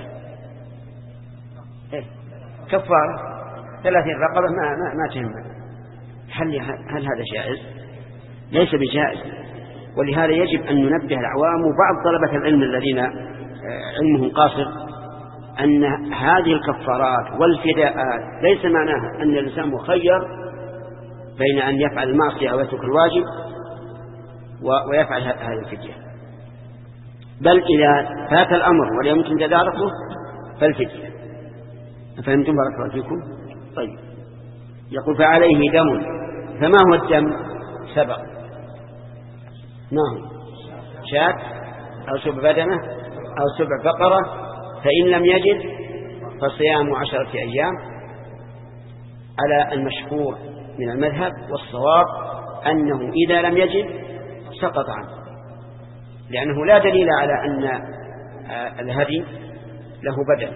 كفارة ثلاثين رقبة ما, ما, ما تهم. هل, هل هذا جائز؟ ليس بجائز. ولهذا يجب أن ننبه العوام وبعض طلبة العلم الذين علمهم قاصر أن هذه الكفارات والفداءات ليس معناها أن الإنسان مخير بين أن يفعل المعصية أو يترك الواجب ويفعل هذه الفدية بل إذا فات الأمر ولا يمكن تداركه فالفدية. فهمتم بارك الله فيكم؟ طيب يقول فعليه دم. فما هو الدم؟ سبق ما هو شاة أو سبع بدنة أو سبع بقرة فإن لم يجد فصيام عشرة أيام على المشهور من المذهب. والصواب أنه إذا لم يجد سقط عنه لأنه لا دليل على أن الهدي له بدل.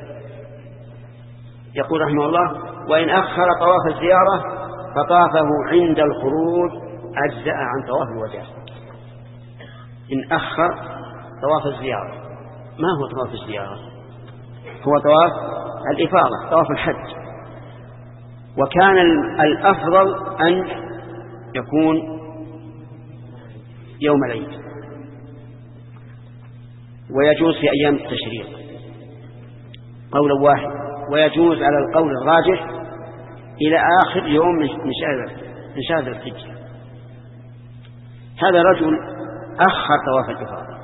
يقول رحمه الله وإن أخر طواف الزيارة فطافه عند الخروج أجزأ عن طواف الوداع. إن أخر طواف الزيارة ما هو طواف الزيارة؟ هو طواف الإفاضة طواف الحج. وكان الأفضل أن يكون يوم العيد ويجوز في أيام التشريق قولا واحد. ويجوز على القول الراجح إلى آخر يوم من شهر ذي الحجة. هذا رجل أخر طواف الإفاضة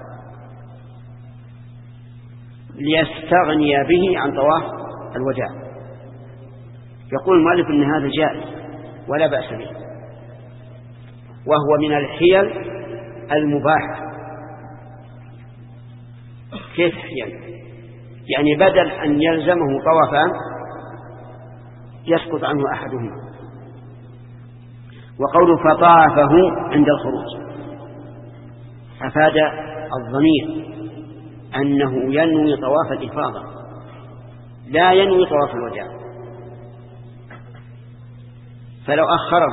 ليستغني به عن طواف الوداع. يقول المؤلف إن هذا جائز ولا بأس به، وهو من الحيل المباحة. كيف حيل؟ يعني بدل أن يلزمه طوافان يسقط عنه أحدهما. وقول فطافه عند الخروج أفاد الضمير أنه ينوي طواف الإفاضة لا ينوي طواف الوداع، فلو أخره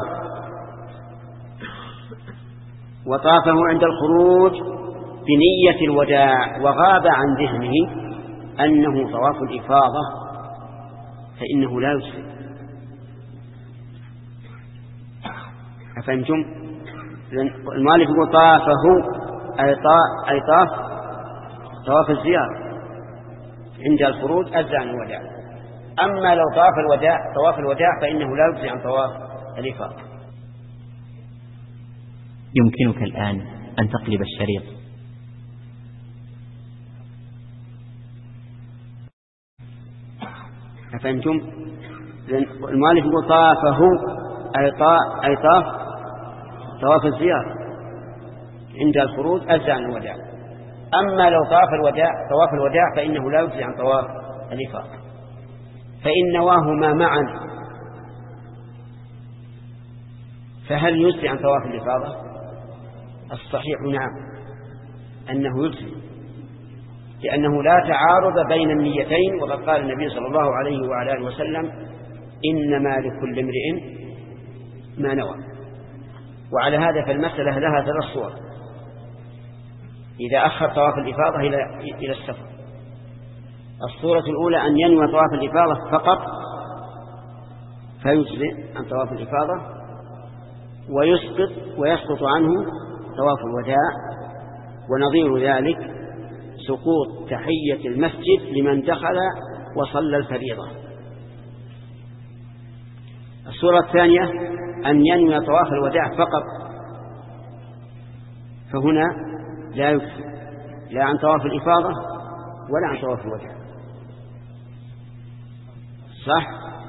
وطافه عند الخروج بنية الوداع وغاب عن ذهنه أنه طواف الإفاضة فإنه لا يسلم. أفهمتم؟ المؤلف يقول طافه أي طاف طواف الزيارة عند الخروج أجزأ عن الوداع. أما لو طاف الوداع طواف الوداع فإنه لا يجزي عن طواف الإفاضة. يمكنك الآن أن تقلب الشريط. أفهمتم؟ المؤلف يقول طافه أي طاف طواف الزيارة عند الخروج أجزأ عن الوداع. أما لو طاف الوداع طواف الوداع فإنه لا يجزي عن طواف الإفاضة، فإن نواهما معا فهل يجزي عن طواف الإفاضة؟ الصحيح نعم أنه يجزي، لأنه لا تعارض بين النيتين، وقد قال النبي صلى الله عليه وعلى آله وسلم إنما لكل امرئ ما نوى. وعلى هذا فالمسألة لها ثلاث صور: إذا أخر طواف الإفاضة إلى السفر. الصورة الأولى أن ينوي طواف الإفاضة فقط فيجزئ عن طواف الإفاضة ويسقط ويسقط عنه طواف الوداع. ونظير ذلك سقوط تحية المسجد لمن دخل وصلى الفريضة. الصورة الثانية أن ينوي طواف الوداع فقط، فهنا لا يكفي لا عن طواف الإفاضة ولا عن طواف الوداع. صح؟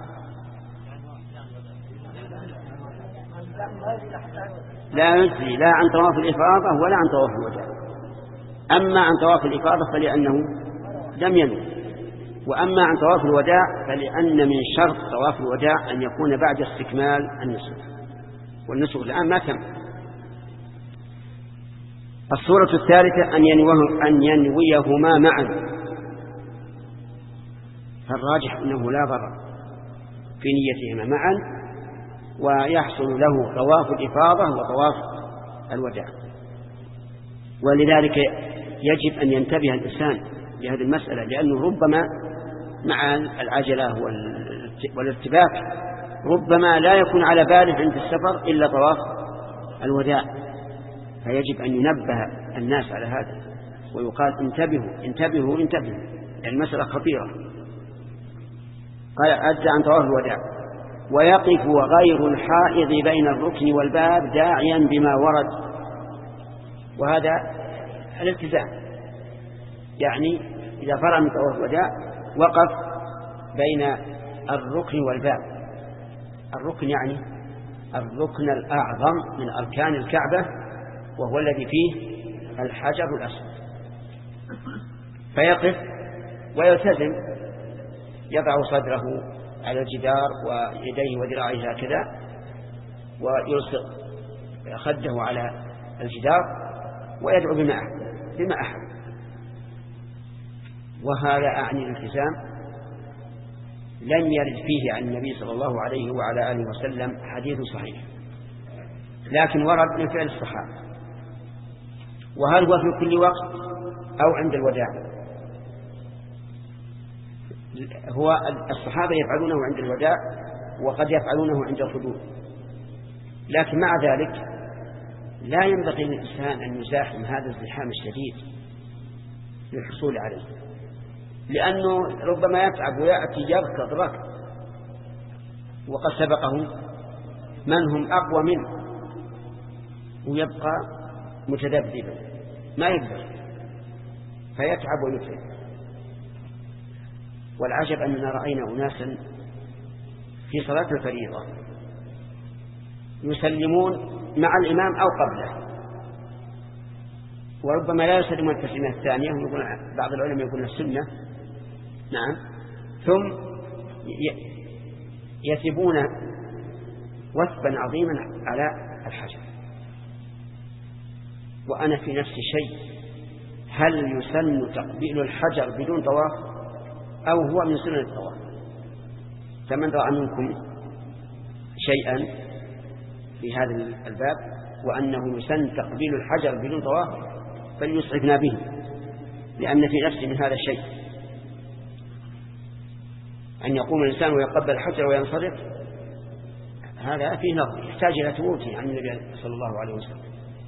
لا يكفي لا عن طواف الإفاضة ولا عن طواف الوداع. أما عن طواف الإفاضة فلأنه لم ينوي، وأما عن طواف الوداع فلأن من شرط طواف الوداع أن يكون بعد استكمال النسك، والنسك الآن ما تم. الصورة الثالثة أن ينويه أن ينويهما معا، فالراجح أنه لا ضرر في نيتهما معا، ويحصل له طواف الإفاضة وطواف الوداع. ولذلك يجب أن ينتبه الإنسان لهذه المسألة، لأنه ربما مع العجلة والارتباك ربما لا يكون على باله عند السفر إلا طواف الوداع، فيجب أن ينبه الناس على هذا ويقال انتبهوا انتبهوا انتبهوا، يعني المسألة خطيرة. قال أجزأ عن طواف الوداع. ويقف غير الحائض بين الركن والباب داعيا بما ورد، وهذا الالتزام، يعني إذا فرغ من طواف الوداع وقف بين الركن والباب. الركن يعني الركن الأعظم من أركان الكعبة، وهو الذي فيه الحجر الأسود، فيقف ويلتزم، يضع صدره على الجدار ويديه وذراعيه هكذا، ويلصق خده على الجدار ويدعو بما بما أحب. وهذا أعني الالتزام لم يرد فيه عن النبي صلى الله عليه وعلى آله وسلم حديث صحيح، لكن ورد من فعل الصحابة. وهل هو في كل وقت أو عند الوداع؟ هو الصحابة يفعلونه عند الوداع وقد يفعلونه عند الحدود، لكن مع ذلك لا ينبغي للإنسان أن يزاحم هذا الزحام الشديد للحصول عليه، لأنه ربما يتعب ويأتي يركض ركض وقد سبقه من هم أقوى منه ويبقى متذبذبا ما يقدر فيتعب ويتعب. والعجب أننا رأينا أناسا في صلاة الفريضة يسلمون مع الإمام أو قبله، وربما لا يسلمون التسليمة الثانية، بعض العلماء يقولون السنة، نعم، ثم يثبون وثبا عظيما على الحجر. وأنا في نفس الشيء، هل يسن تقبيل الحجر بدون طواف أو هو من سنة الطواف؟ فمن رأى منكم شيئا في هذا الباب وأنه يسن تقبيل الحجر بدون طواف فليسعفنا به، لأن في نفسي من هذا الشيء. أن يقوم الإنسان ويقبل الحجر وينصرف هذا فيه نظر يحتاج إلى ثبوته عن النبي صلى الله عليه وسلم.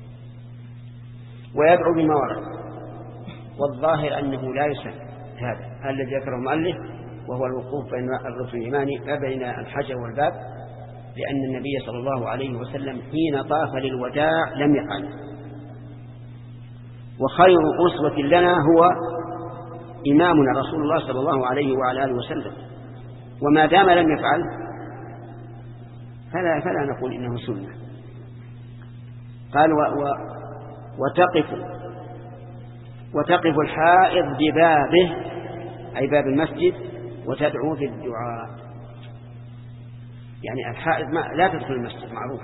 ويدعو بما ورد، والظاهر أنه لا يسن هذا الذي ذكره المؤلف، وهو الوقوف بين الركن اليماني بين الحجر والباب، لأن النبي صلى الله عليه وسلم حين طاف للوداع لم يفعل. وخير أسوة لنا هو إمامنا رسول الله صلى الله عليه وعلى آله وسلم، وما دام لم يفعل فلا, فلا نقول إنه سنة. قال و و وتقف وتقف الحائض ببابه أي باب المسجد وتدعو في الدعاء. يعني الحائض ما لا تدخل المسجد معروف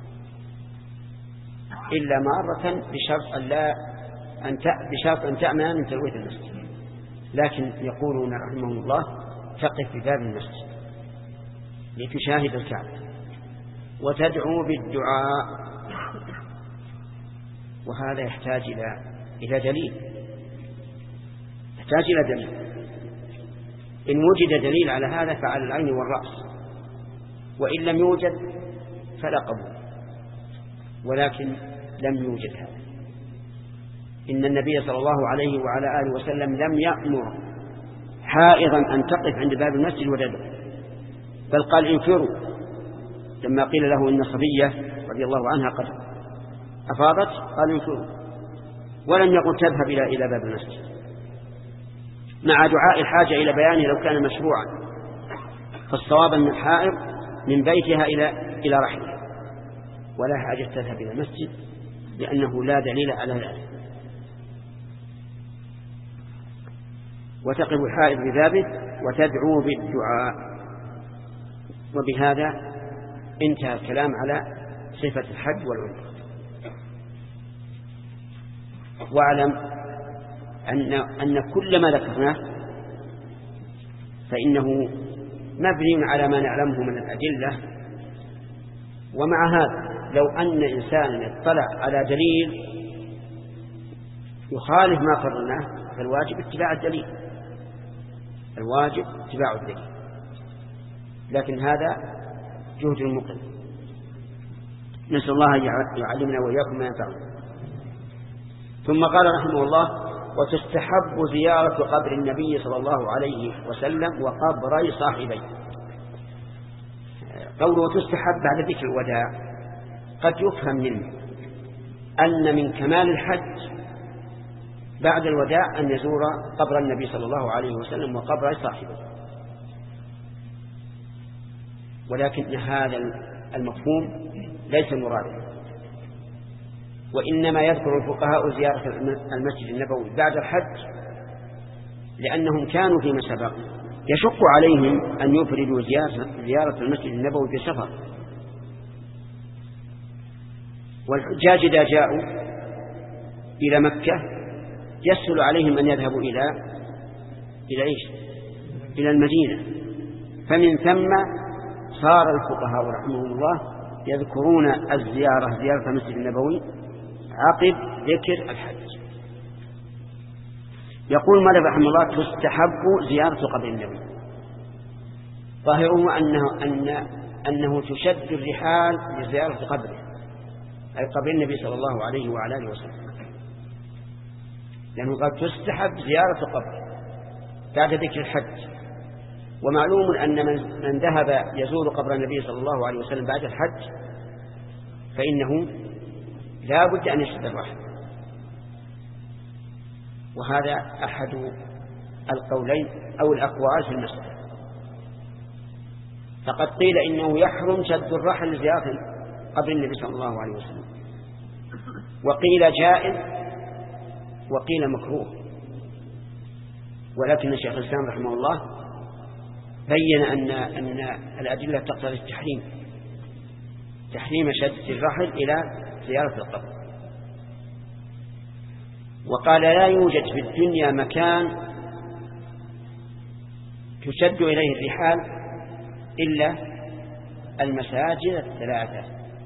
إلا مرة بشرط أن لا أن بشرط أن تأمن من تلوية المسجد، لكن يقولون رحمهم الله تقف في باب المسجد لتشاهد الكعبة وتدعو بالدعاء. وهذا يحتاج إلى إلى دليل، يحتاج إلى دليل. إن وجد دليل على هذا فعلى العين والرأس، وإن لم يوجد فلا قبول. ولكن لم يوجد هذا. إن النبي صلى الله عليه وعلى آله وسلم لم يأمر حائضا أن تقف عند باب المسجد وتدعو، بل قال انفروا لما قيل له إن صبية رضي الله عنها قد أفاضت قال انفروا، ولم يقل تذهب إلى إلى باب المسجد، مع دعاء الحاجة إلى بيانه لو كان مشروعا. فالصواب أن الحائض من بيتها إلى إلى رحلها، ولا حاجة تذهب إلى المسجد لأنه لا دليل على ذلك. وتقف الحائض ببابه وتدعو بالدعاء. وبهذا انتهى الكلام على صفة الحج والعمرة. واعلم أن أن كل ما ذكرناه فإنه مبني على ما نعلمه من الأدلة. ومع هذا لو أن إنسانا اطلع على دليل يخالف ما قررناه فالواجب اتباع الدليل، الواجب اتباع الدليل. لكن هذا جهد المقل. نسأل الله أن يعلمنا وإياكم ما ينفعنا. ثم قال رحمه الله: وتستحب زيارة قبر النبي صلى الله عليه وسلم وقبري صاحبيه. قوله تستحب بعد ذكر الوداع قد يفهم منه أن من كمال الحج بعد الوداع أن يزور قبر النبي صلى الله عليه وسلم وقبر صاحبه، ولكن هذا المفهوم ليس مرادا، وإنما يذكر الفقهاء زيارة المسجد النبوي بعد الحج لأنهم كانوا فيما سبق يشق عليهم أن يفردوا زيارة المسجد النبوي بسفر. والحجاج إذا جاءوا إلى مكة يسهل عليهم أن يذهبوا إلى إلى إيش؟ إلى المدينة. فمن ثم صار الفقهاء رحمهم الله يذكرون الزيارة زيارة المسجد النبوي عقب ذكر الحج. يقول مالك رحمه الله: تستحب زيارة قبر النبي. ظاهره أنه, أن أنه تشد الرحال لزيارة قبره، أي قبر النبي صلى الله عليه وعلى آله وسلم، لأنه قد تستحب زيارة قبره بعد ذكر الحج. ومعلوم أن من ذهب يزور قبر النبي صلى الله عليه وسلم بعد الحج فإنه لا بد أن يشد الرحل، وهذا أحد القولين أو الأقوال في المسألة. فقد قيل إنه يحرم شد الرحل لزيارة قبر النبي صلى الله عليه وسلم، وقيل جائز، وقيل مكروه. ولكن الشيخ الإسلام رحمه الله بين أن أن الأدلة تقتضي التحريم، تحريم شد الرحل إلى زيارة القبر. وقال لا يوجد في الدنيا مكان تشد إليه الرحال إلا المساجد الثلاثة،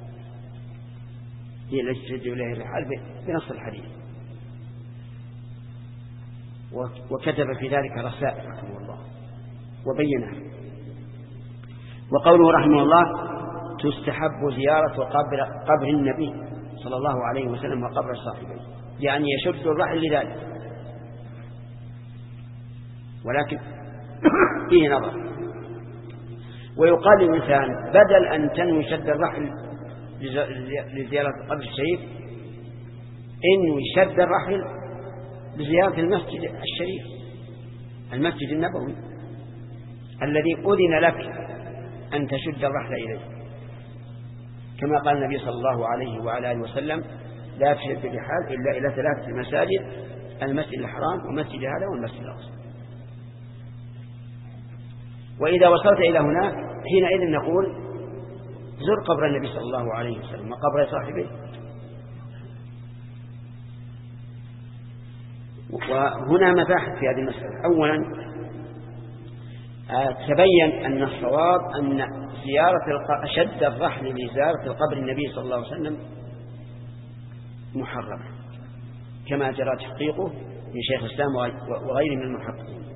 هي التي تشد إليه الرحال بنص الحديث. وكتب في ذلك رسائل رحمه الله وبينها. وقوله رحمه الله تستحب زيارة قبر, قبر النبي صلى الله عليه وسلم وقبر صاحبه، يعني يشد الرحل لذلك. ولكن فيه نظر. ويقال للإنسان بدل أن تنوي شد الرحل لزيارة قبر الشريف إنه يشد الرحل لزيارة المسجد الشريف، المسجد النبوي الذي أذن لك أن تشد الرحل إليه، كما قال النبي صلى الله عليه وعلى آله وسلم لا تشد الرحال إلا إلى ثلاثة مساجد: المسجد الحرام ومسجد هذا والمسجد الأقصى. وإذا وصلت إلى هناك حينئذ نقول زر قبر النبي صلى الله عليه وسلم وقبر صاحبه. وهنا مباحث في هذه المسألة. أولا تبين أن الصواب أن زيارة شد الرحل لزيارة قبر النبي صلى الله عليه وسلم محرم، كما جرى تحقيقه من شيخ الإسلام وغيره من المحققين،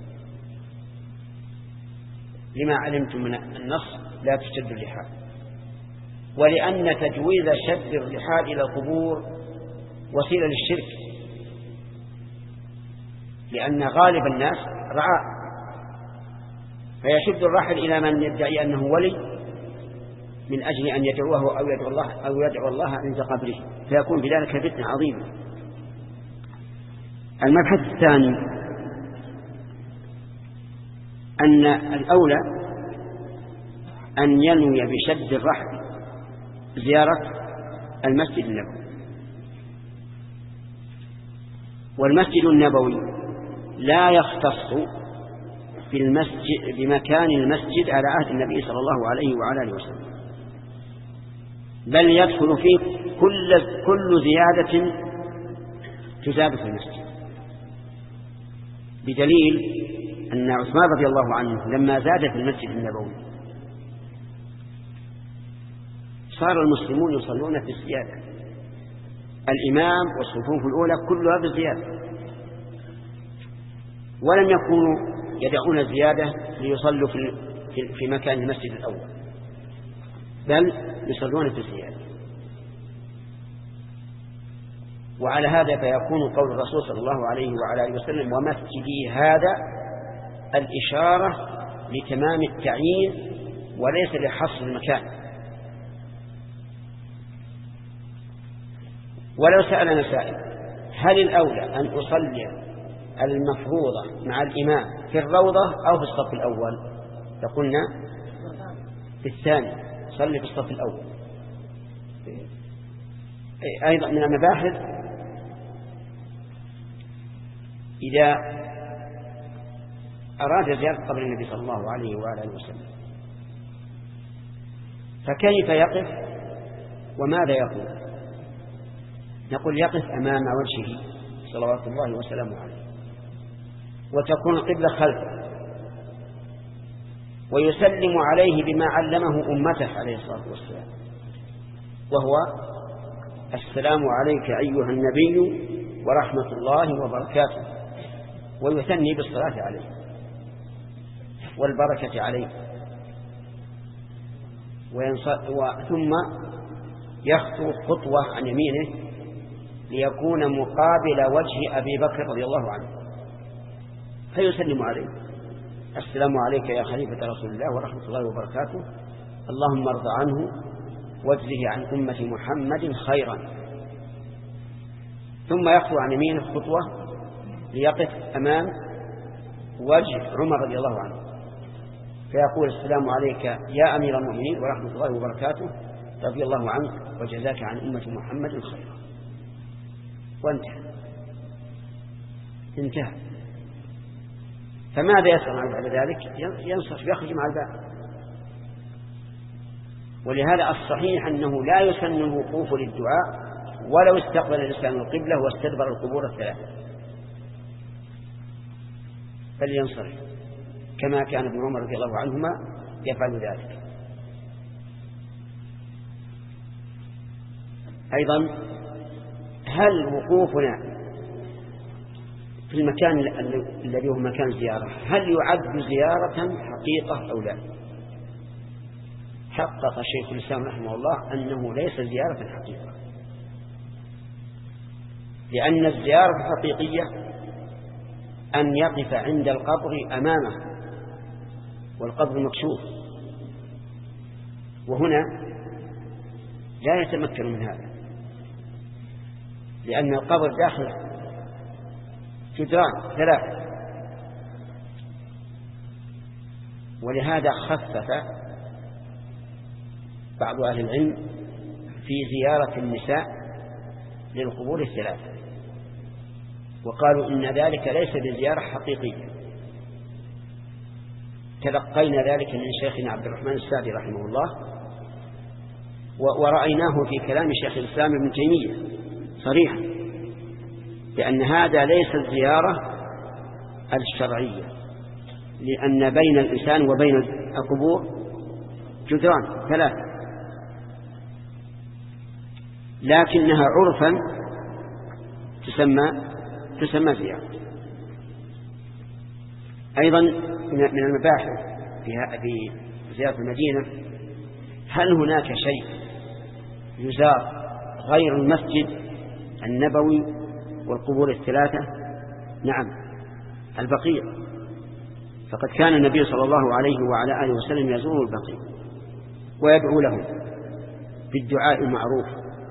لما علمتم من النص لا تشد الرحال، ولأن تجويز شد الرحال إلى القبور وسيلة للشرك، لأن غالب الناس رعاء، فيشد الرحل إلى من يدعي أنه ولي من أجل أن يدعوه أو يدعو الله أو يدعو الله عند قبره، فيكون بذلك فتنة عظيمة. المبحث الثاني أن الأولى أن ينوي بشد الرحل زيارة المسجد النبوي. والمسجد النبوي لا يختص في المسجد بمكان المسجد على عهد النبي صلى الله عليه وعلى اله وسلم، بل يدخل فيه كل كل زيادة تزاد في المسجد، بدليل أن عثمان رضي الله عنه لما زاد في المسجد النبوي صار المسلمون يصلون في الزيادة، الإمام والصفوف الأولى كلها بالزيادة، ولم يكونوا يدعون الزيادة ليصلوا في في مكان المسجد الأول، بل يصلون في الزيادة. وعلى هذا فيكون قول الرسول صلى الله عليه وعلى آله وسلم ومسجدي هذا الإشارة لتمام التعيين وليس لحصر المكان. ولو سألنا سائل هل الأولى أن أصلي المفروضة مع الإمام في الروضة أو في الصف الأول؟ فقلنا في الثاني، صلي في الصف الأول. أيضا من المباحث إذا أراد زيارة قبر النبي صلى الله عليه وآله وسلم فكيف يقف وماذا يقول؟ نقول يقف أمام وجهه صلوات الله وسلامه عليه، وتكون القبلة خلفه، ويسلم عليه بما علمه أمته عليه الصلاة والسلام، وهو السلام عليك أيها النبي ورحمة الله وبركاته، ويثني بالصلاة عليه والبركة عليه، ثم يخطو خطوة عن يمينه ليكون مقابل وجه أبي بكر رضي الله عنه فيسلم عليه السلام عليك يا خليفة رسول الله ورحمة الله وبركاته، اللهم ارض عنه واجزه عن أمة محمد خيرا، ثم يخطو عن يمينه خطوة ليقف أمام وجه عمر رضي الله عنه فيقول السلام عليك يا أمير المؤمنين ورحمة الله وبركاته، رضي الله عنك وجزاك عن أمة محمد خيرا، وانتهى انتهى. فماذا يصنع بعد ذلك؟ ينصرف يخرج مع الباب. ولهذا الصحيح أنه لا يسن الوقوف للدعاء ولو استقبل الإنسان القبلة واستدبر القبور الثلاثة، بل ينصرف كما كان ابن عمر رضي الله عنهما يفعل ذلك. أيضا هل وقوفنا في المكان الذي هو مكان زيارة هل يعد زيارة حقيقة أو لا؟ حقق الشيخ الإسلام رحمه الله أنه ليس زيارة حقيقة، لأن الزيارة الحقيقية أن يقف عند القبر أمامه والقبر مكشوف، وهنا لا يتمكن من هذا لأن القبر داخل جدران ثلاثة. ولهذا خفف بعض أهل العلم في زيارة النساء للقبور الثلاثة، وقالوا إن ذلك ليس بزيارة حقيقية. تلقينا ذلك من شيخنا عبد الرحمن السعدي رحمه الله، ورأيناه في كلام شيخ الإسلام ابن تيمية صريحا لأن هذا ليس الزيارة الشرعية، لأن بين الإنسان وبين القبور جدران ثلاثة، لكنها عرفا تسمى تسمى زيارة. أيضا من المباحث في زيارة المدينة هل هناك شيء يزار غير المسجد النبوي والقبور الثلاثة؟ نعم، البقيع، فقد كان النبي صلى الله عليه وعلى آله وسلم يزور البقيع ويدعو لهم بالدعاء المعروف،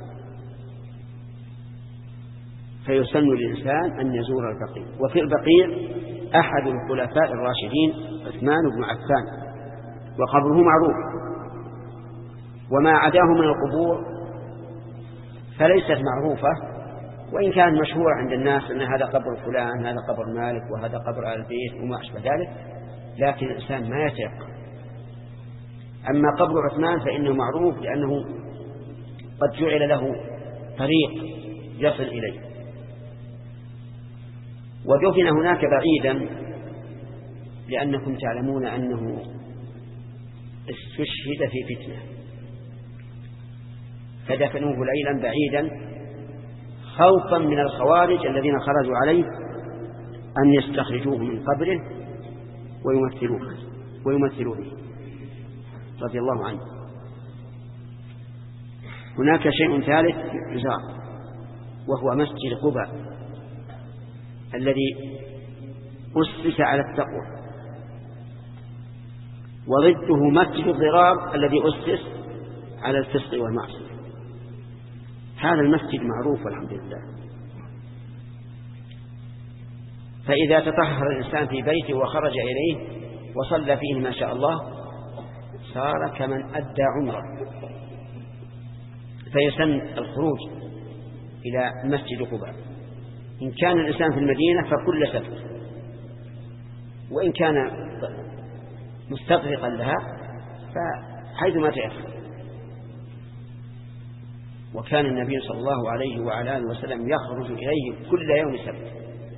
فيسن للإنسان أن يزور البقيع. وفي البقيع أحد الخلفاء الراشدين عثمان بن عفان وقبره معروف، وما عداه من القبور فليست معروفة، وإن كان مشهور عند الناس أن هذا قبر فلان، هذا قبر مالك، وهذا قبر آل البيت وما أشبه ذلك، لكن الإنسان ما يتيقن. أما قبر عثمان فإنه معروف لأنه قد جعل له طريق يصل إليه، ودفن هناك بعيدا لأنكم تعلمون أنه استشهد في فتنة فدفنوه ليلا بعيدا خوفا من الخوارج الذين خرجوا عليه أن يستخرجوه من قبره ويمثلوه ويمثلوه رضي الله عنه. هناك شيء ثالث يزار وهو مسجد قباء الذي أسس على التقوى، وضده مسجد الضرار الذي أسس على الفسق والمعصية. هذا المسجد معروف والحمد لله، فإذا تطهر الإنسان في بيته وخرج إليه وصلى فيه ما شاء الله صار كمن أدى عمره. فيسن الخروج إلى مسجد قباء إن كان الإنسان في المدينة فكل سبت، وإن كان مستغرقا لها فحيث ما تيسر. وكان النبي صلى الله عليه وعلى آله وسلم يخرج إليه كل يوم سبت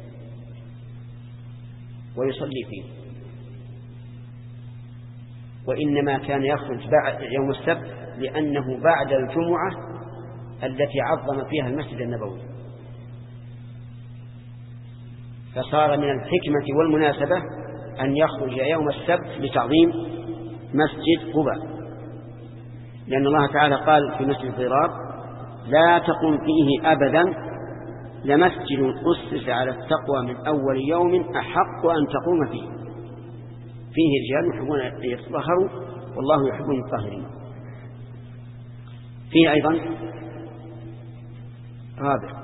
ويصلي فيه، وإنما كان يخرج بعد يوم السبت لأنه بعد الجمعة التي عظم فيها المسجد النبوي، فصار من الحكمة والمناسبة أن يخرج يوم السبت لتعظيم مسجد قباء، لأن الله تعالى قال في مسجد الضرار لا تقم فيه أبدا لمسجد أسس على التقوى من أول يوم أحق أن تقوم فيه. فيه رجال يحبون أن يتطهروا والله يحب المطهرين. فيه أيضا رابع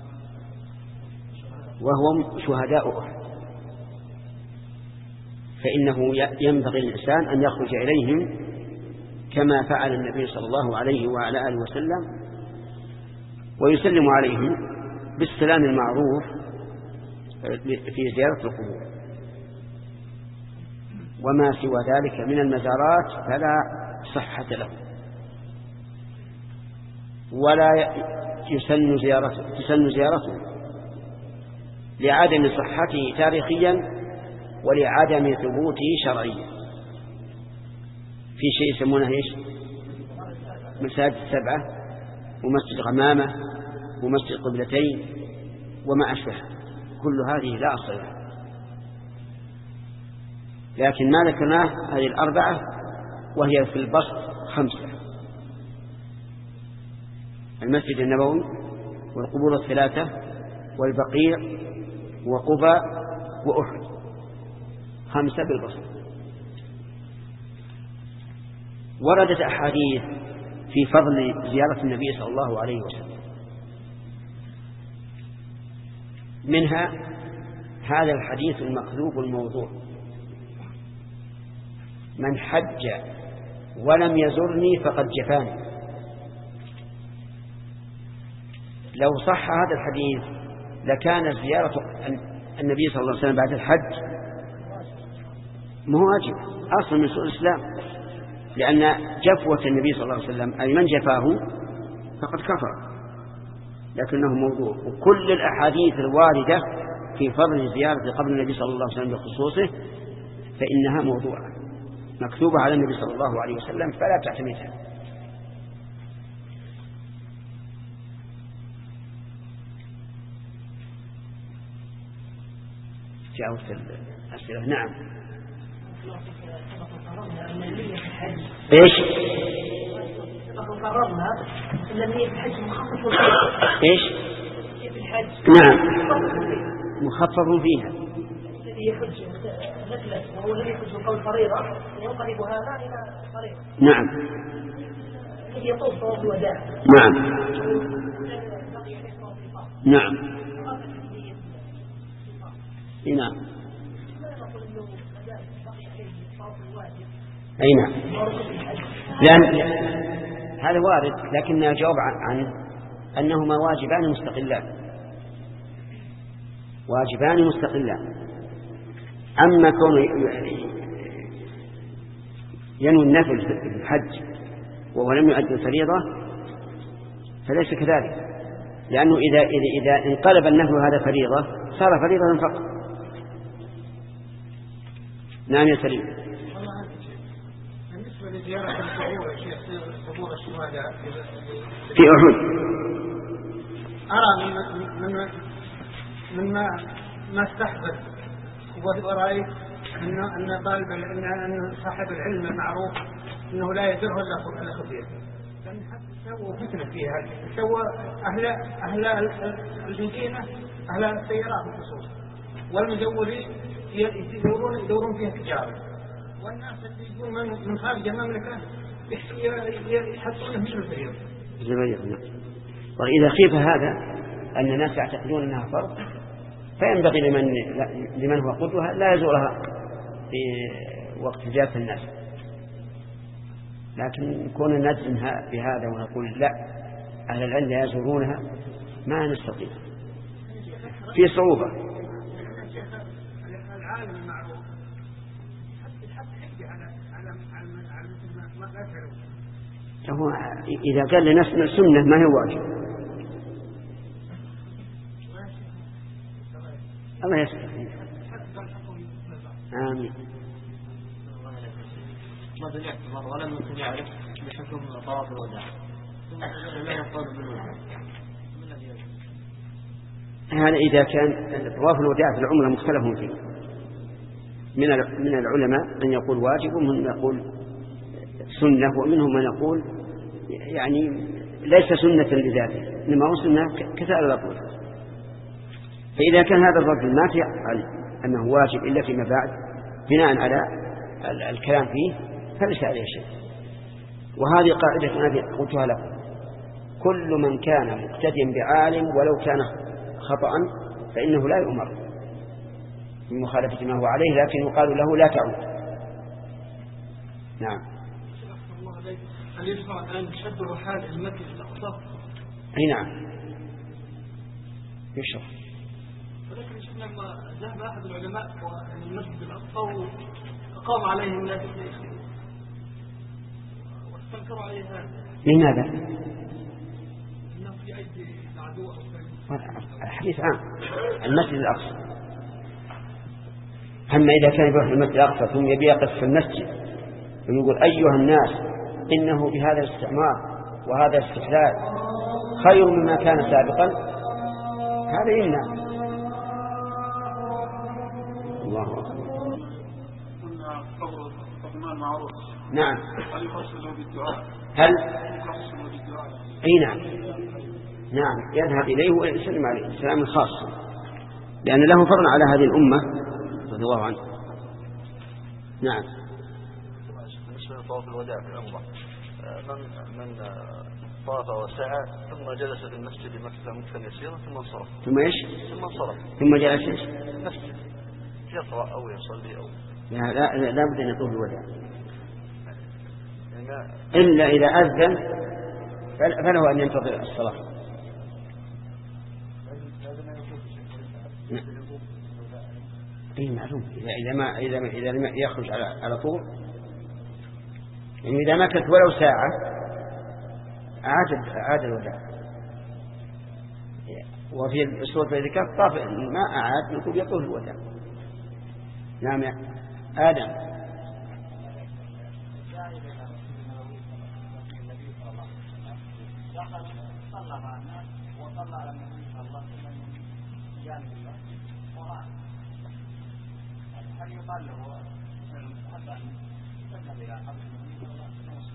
وهم شهداء أحد، فإنه ينبغي للإنسان أن يخرج إليهم كما فعل النبي صلى الله عليه وعلى آله وسلم ويسلم عليهم بالسلام المعروف في زيارة القبور. وما سوى ذلك من المزارات فلا صحة له ولا يسن زيارته, تسن زيارته لعدم صحته تاريخيا ولعدم ثبوته شرعيا. في شيء يسمونه ايش؟ مساجد سبعة ومسجد غمامة ومسجد قبلتين وما أشبه، كل هذه لا أصل لها. لكن ما ذكرناه هذه الأربعة وهي في البسط خمسة: المسجد النبوي والقبور الثلاثة والبقيع وقباء وأحد، خمسة بالبسط. وردت أحاديث في فضل زيارة النبي صلى الله عليه وسلم، منها هذا الحديث المكذوب الموضوع: من حج ولم يزرني فقد جفاني. لو صح هذا الحديث لكان زيارة النبي صلى الله عليه وسلم بعد الحج مو واجب أصلا من سوء الإسلام، لأن جفوة النبي صلى الله عليه وسلم أي من جفاه فقد كفر، لكنه موضوع. وكل الأحاديث الواردة في فضل زيارة قبر النبي صلى الله عليه وسلم بخصوصه فإنها موضوعة مكتوبة على النبي صلى الله عليه وسلم فلا تعتمدها. جاءت الأسئلة. نعم. ايش قررنا ان النية في الحج مخفف ايش في الحج نعم مخفف فيها. الذي يحج مثله وهو الذي يحج من قول فريضة ينقلب هذا الى فريضة. نعم. الذي يطوف طواف الوداع. نعم نعم نعم أي نعم. لأن هذا وارد، لكن الجواب عنه أنهما واجبان مستقلان، واجبان مستقلان. أما كون ينوي النفل في الحج وهو لم يؤدي الفريضة فليس كذلك، لأنه إذا إذا انقلب النفل هذا فريضة صار فريضة فقط. نعم يا سليم. زيارة القبور شيخ قبور الشهداء في أحد أرى من من من ما ما استحدث ورأيت أن أن طالب أن أن صاحب العلم المعروف أنه لا يدره إلا إلا خبير، لأن سووا فتنة فيها، سووا أهل أهل المدينة أهل السيارات بالخصوص والمزورين يدورون يدورون فيها تجارة، والناس اللي يجون من من خارج المملكة يحصلون مثل الفريضة. وإذا خيف هذا أن الناس يعتقدون أنها فرض فينبغي لمن لمن هو قدوة لا يزورها في وقت زيارة الناس. لكن كون نجزم بهذا ونقول لا أهل العلم لا يزورونها ما نستطيع، في صعوبة. العالم المعروف هو إذا قال لناس سنة ما هي واجب. الله يستطيع. آمين. ما دلعت مرة ولم يكن يعرف بحكم طواف الوداع لا يقول بالوداع. هذا إذا كان طواف الوداع في العمرة مختلف فيه، من من العلماء من يقول واجب ومن يقول سنة ومنهم من يقول يعني ليس سنة لذاته إنما هو سنة كسائر الأطوال. فإذا كان هذا الرجل ما في علم أنه واجب إلا فيما بعد بناء على الكلام فيه فليس عليه شيء. وهذه قاعدة أنا قلتها لكم: كل من كان مقتديا بعالم ولو كان خطأ فإنه لا يؤمر من مخالفة ما هو عليه، لكن يقال له لا تعود. نعم. هل يشرع الآن شد الرحال المسجد الأقصى؟ أي نعم يشرع. ولكن شفنا لما ذهب أحد العلماء المسجد الأقصى وقام عليه الناس واستنكروا عليه هذا. لماذا؟ إنه في أيدي العدو أو الحديث عام المسجد الأقصى. أما إذا كان يروح المسجد الأقصى ثم يبي يقف في المسجد ويقول أيها الناس إنه بهذا الاستعمار وهذا الاستحلال خير مما كان سابقا، هذا يمنع. الله أكبر. نعم. هل يخصصه بالدعاء؟ هل يخصصه بالدعاء؟ أي نعم. نعم يذهب إليه ويسلم عليه السلام الخاص، لأن له فضل على هذه الأمة رضي الله عنه. نعم. بالنسبة لطواف الوداع في العمرة، من من طاف وسعى ثم جلس في المسجد مكة مكة يسيرا ثم انصرف. ثم ايش؟ ثم انصرف. ثم جلس ايش؟ مسجد يقرأ أو يصلي أو لا لا لا بد أن يطوف الوداع إلا إذا أذن فله أن ينتظر الصلاة. أي معلوم. إذا إذا ما إذا ما إذا لم يخرج على على طول، يعني إذا مكث ولو ساعة عاد عاد الوداع. وفي الصورة التي كانت طاف ما أعاد نقول يطول الوداع. نعم يا آدم. صلى مع الناس وصلى على النبي صلى الله عليه وسلم جانب الله وراء. هل يقال له المستحب أن يذهب إلى قبر النبي صلى الله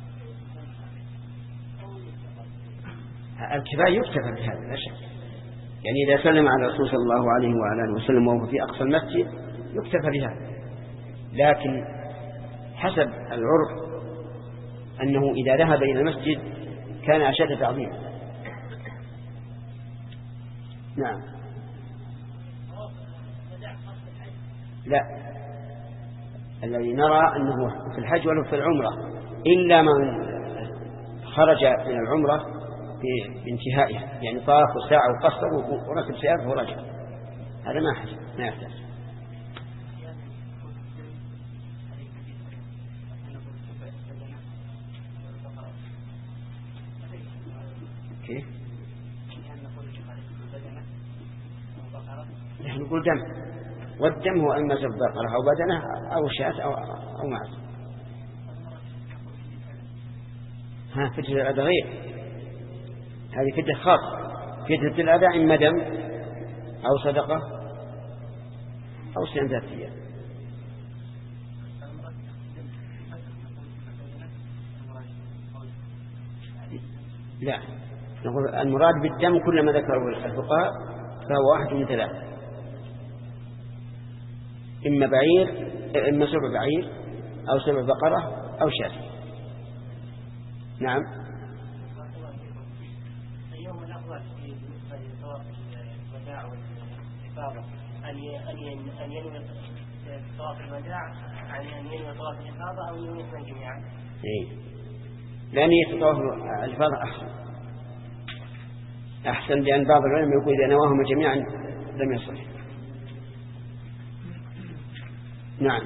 عليه وسلم؟ الكفاية يكتفى بهذا لا شك. يعني إذا سلم على الرسول صلى الله عليه وعلى آله وسلم وهو في أقصى المسجد يكتفى بهذا، لكن حسب العرف أنه إذا ذهب إلى المسجد كان أشد تعظيما. نعم. لا، الذي نرى أنه في الحج ولا في العمرة، إلا من خرج من العمرة بانتهائها، يعني طاف وساعة وقصر وركب سيارته ورجع، هذا ما حج ما يحتاج. كيف؟ نحن نقول دم، والدم هو إما زب بقرة أو بدنه أو شاة أو أو معز. ها فدية الأذى غير، هذه فدية خاصة. فدية الأذى إما دم أو صدقة أو صيام ذات أيام. لا، نقول المراد بالدم كل ما ذكره الفقهاء فهو واحد من ثلاثة: إما بعير، إما سبع بعير أو سبع بقرة أو شاة. نعم. اليوم الأفضل بالنسبة لطواف الوداع والإفاضة أن أن ينوي طواف الوداع عن أن ينوي طواف الإفاضة أو ينوي جميعا؟ إيه، لأن يتطواف الإفاضة أحسن أحسن لأن بعض العلماء يقول إذا نواهما جميعا لم يصح. نعم.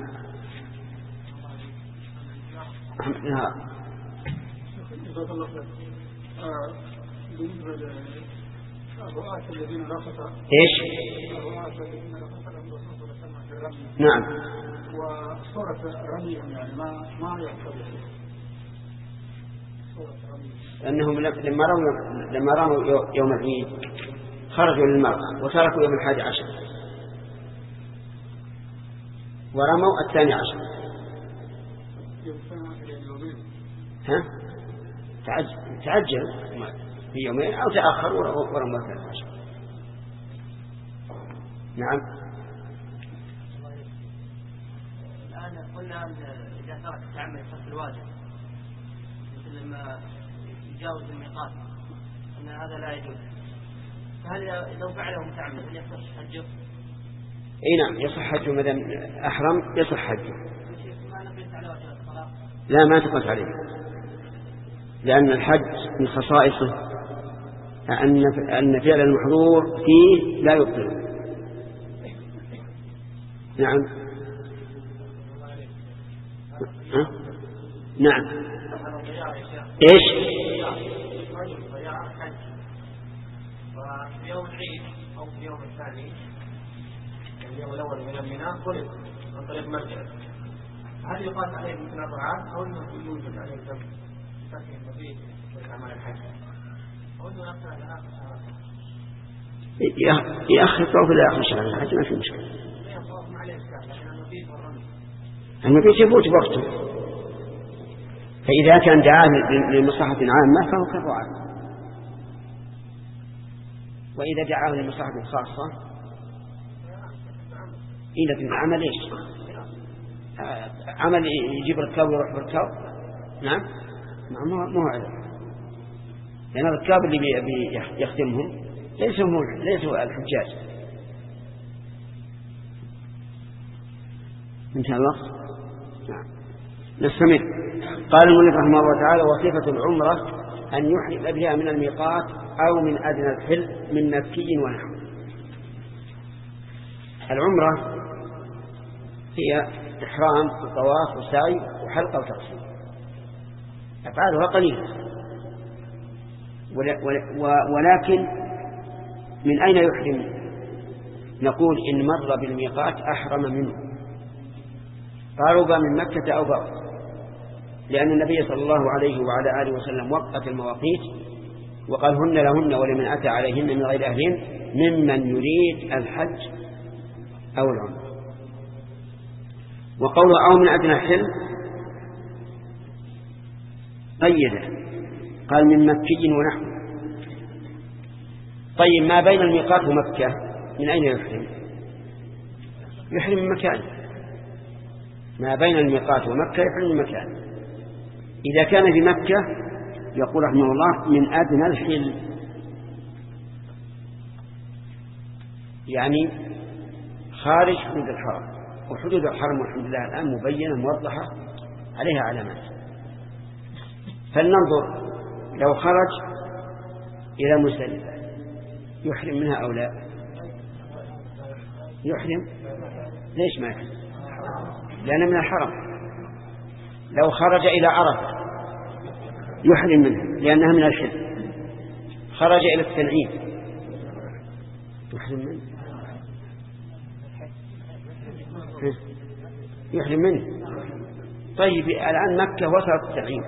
نعم. بالنسبة للرؤاة الذين رفضوا إيش؟ الرؤاة الذين رفضوا نعم. وصورة رميهم يعني ما ما يحصل صورة رميهم أنهم لما رموا لما رموا يوم العيد خرجوا للمرأة وتركوا يوم الحادي عشر ورموا الثاني عشر. ها؟ تعجل تعجل في يومين أو تأخر ورموا الثاني عشر. نعم. الآن قلنا الآن إذا ترك تعمد ترك الواجب مثل لما يجاوز الميقات أن هذا لا يجوز، فهل لو فعله متعمد هل يصح حجه؟ اي نعم يصح حجه، ما دام احرم يصح حجه. لا ما تقص عليه، لأن الحج من خصائصه أن أن فعل المحظور فيه لا يبطل. نعم ها؟ نعم ايش؟ في يوم العيد أو في يوم الثاني اليوم الأول من الميناء خلق عن طريق مرجع، هل يقاس عليه مثل الرعاة أو أنه يوجد عليه ذنب تسكن المبيت والأعمال الحج أو أنه يقصر على آخر شهر؟ يأخر طوف إلى آخر شهر الحج ما في مشكلة. المبيت يفوت وقته، فإذا كان دعاه لمصلحة عامة فهو كالرعاة، وإذا دعاه لمصلحة خاصة إذا في العمل إيش؟ عمل يجيب الركاب ويروح بالركاب. نعم مو مو عذر، لأن الركاب اللي بي يخدمهم ليسوا ليسوا الحجاج. انتهى الوقت. نعم نستمر. قال المؤلف رحمه الله تعالى: وصفة العمرة أن يحرم بها من الميقات أو من أدنى الحل من مكي ونحو. العمرة هي إحرام وطواف وسعي وحلقة وتقصير، أفعالها قليلة، ولكن من أين يحرم؟ نقول إن مر بالميقات أحرم منه، قارب من مكة أو بعض، لأن النبي صلى الله عليه وعلى آله وسلم وقت المواقيت وقال: هن لهن ولمن أتى عليهن من غير أهلهن ممن يريد الحج أو العمرة. وقوله أو من أدنى الحل قيده، قال من مكي ونحو. طيب ما بين الميقات ومكة من أين يحرم؟ يحرم من مكان. ما بين الميقات ومكة يحرم من مكان. إذا كان في مكة يقول رحمه الله من أدنى الحل، يعني خارج حدود الحرم، وحدود الحرم والحمد لله الآن مبينة موضحة عليها علامات. فلننظر لو خرج إلى مزدلفة يحرم منها أو لا؟ يحرم. ليش ما يحرم؟ لأن من الحرم. لو خرج إلى عرفة يحرم منها لأنها من الحل. خرج إلى التنعيم يحرم منه يحرم منه طيب الآن مكة وصلت التنعيم،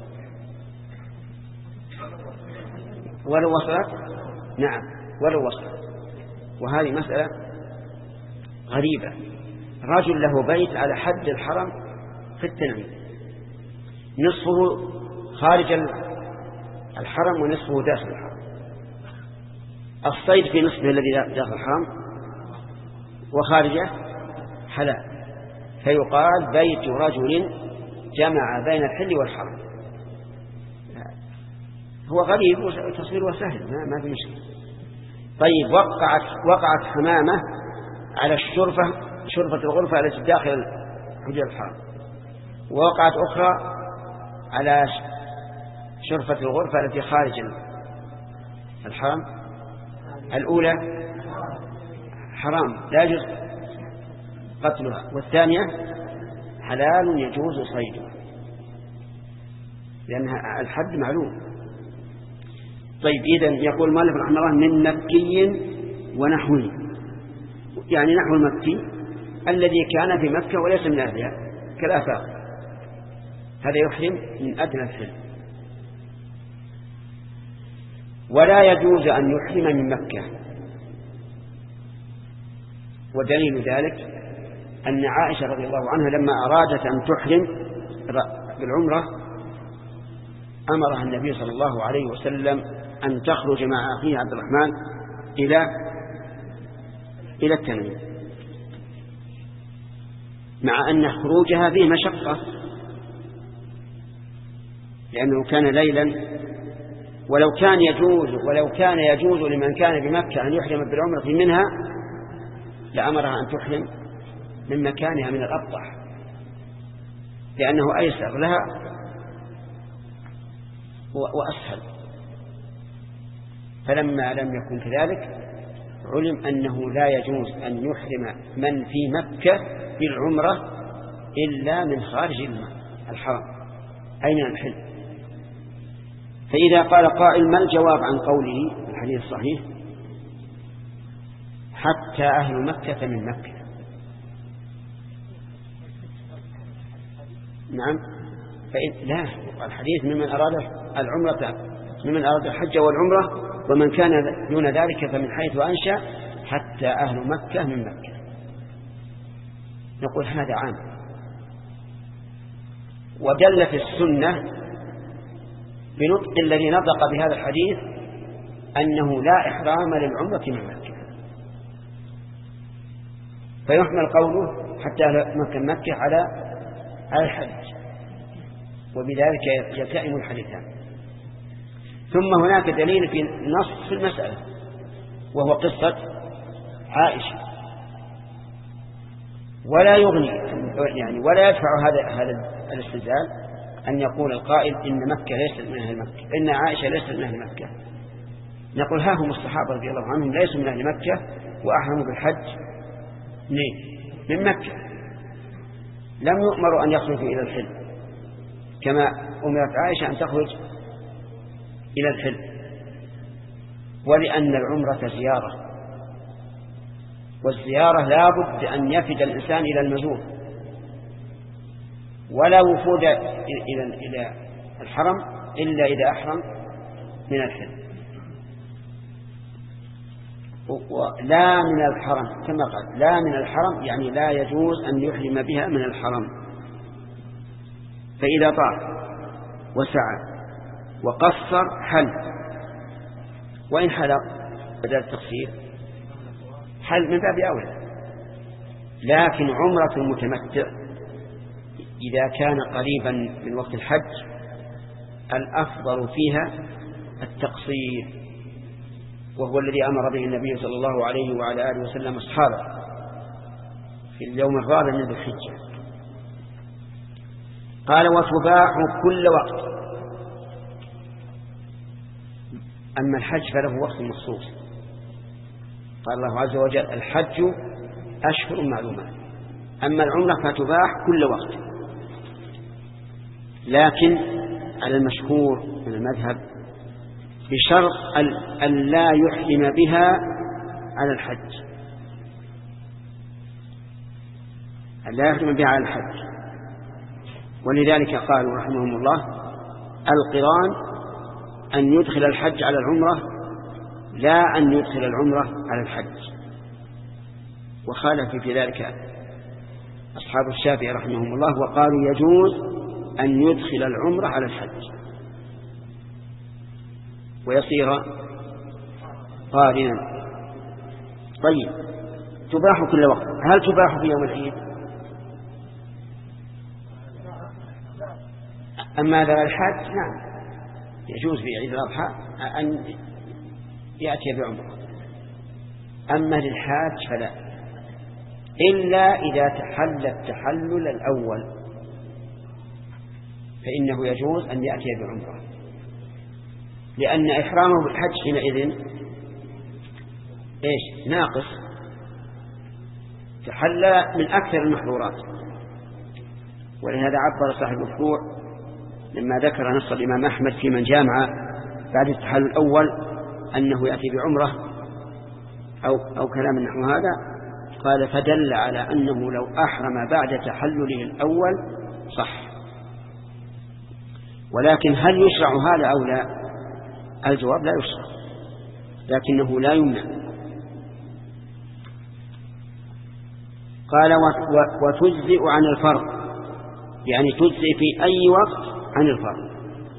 ولو وصلت نعم ولو وصلت. وهذه مسألة غريبة. رجل له بيت على حد الحرم في التنعيم، نصفه خارج الحرم ونصفه داخل الحرم. الصيد في نصفه الذي داخل الحرم وخارجه حلال، فيقال بيت رجل جمع بين الحل والحرم. هو غريب وتصويره سهل ما في مشكلة. طيب وقعت وقعت حمامة على الشرفة شرفة الغرفة التي داخل حجر الحرم، ووقعت أخرى على شرفة الغرفة التي خارج الحرم. الأولى حرام لا يجوز قتلها، والثانية حلال يجوز صيدها لأنها الحد معلوم. طيب إذن يقول مالك رحمه الله من مكي ونحوه، يعني نحو المكي الذي كان في مكة وليس من أهلها كالآفاق، هذا يحرم من أدنى الحل. ولا يجوز أن يحرم من مكة، ودليل ذلك أن عائشة رضي الله عنها لما أرادت أن تحرم بالعمرة أمرها النبي صلى الله عليه وسلم أن تخرج مع أخيه عبد الرحمن إلى إلى التنعيم. مع أن خروجها فيه مشقة، لأنه كان ليلا. ولو كان يجوز ولو كان يجوز لمن كان بمكة أن يحرم بالعمرة منها لأمرها أن تحرم من مكانها من الأبطح، لأنه أيسر لها وأسهل. فلما لم يكن كذلك علم أنه لا يجوز أن يحرم من في مكة بالعمرة إلا من خارج الحرم أي من الحل. فإذا قال قائل ما الجواب عن قوله الحديث الصحيح حتى أهل مكة من مكة؟ نعم، فإن لا، الحديث ممن أراد العمرة ممن أراد الحج والعمرة، ومن كان دون ذلك فمن حيث أنشأ حتى أهل مكة من مكة. نقول هذا عام. ودلت السنة بنطق الذي نطق بهذا الحديث أنه لا إحرام للعمرة من مكة، فيحمل قوله حتى أهل مكة من مكة على على الحج، وبذلك يلتئم الحديثان. ثم هناك دليل في نص في المسألة وهو قصة عائشة، ولا يغني يعني ولا يدفع هذا هذا الاستدلال أن يقول القائل إن مكة ليست من أهل مكة، إن عائشة ليست من أهل مكة. نقول ها هم الصحابة رضي الله عنهم ليسوا من أهل مكة وأحرموا بالحج من مكة، لم يؤمروا أن يخرجوا إلى الحل كما أمرت عائشة أن تخرج إلى الحل. ولأن العمرة زيارة، والزيارة لا بد أن يفد الإنسان إلى المزور، ولا وفود إلى إلى الحرم إلا إذا أحرم من الحل، ولا من الحرم كما قال لا من الحرم يعني لا يجوز أن يحرم بها من الحرم. فإذا طاف وسعى وقصر حل، وإن حلق بدل التقصير حل من باب أولى. لكن عمرة المتمتع إذا كان قريبا من وقت الحج الأفضل فيها التقصير، وهو الذي أمر به النبي صلى الله عليه وعلى آله وسلم أصحابه في اليوم الرابع من ذي الحجة. قال وتباح كل وقت. أما الحج فله وقت مخصوص، قال الله عز وجل الحج أشهر معلومات. أما العمرة فتباح كل وقت، لكن على المشهور من المذهب بشرط أن لا يحرم بها على الحج، أن لا يحرم بها على الحج. ولذلك قالوا رحمهم الله القران أن يدخل الحج على العمرة لا أن يدخل العمرة على الحج. وخالف في ذلك أصحاب الشافعي رحمهم الله وقالوا يجوز أن يدخل العمرة على الحج ويصير قارنا. طيب تباح كل وقت. هل تباح في يوم العيد؟ أما ذا الحج نعم يجوز في عيد الأضحى أن يأتي بعمرة، أما للحاج فلا، إلا إذا تحل التحلل الأول فإنه يجوز أن يأتي بعمرة، لأن إحرامه بالحج حينئذ إيش ناقص، تحلل من أكثر المحظورات. ولهذا عبر صاحب الفروع لما ذكر نص الإمام أحمد في من جامع بعد التحلل الأول أنه يأتي بعمرة أو, أو كلام نحو هذا، قال فدل على أنه لو أحرم بعد تحلله الأول صح. ولكن هل يشرع هذا أو لا؟ الجواب لا يشرع، لكنه لا يمنع. قال وتجزئ عن الفرض، يعني تجزئ في أي وقت عن الفرض.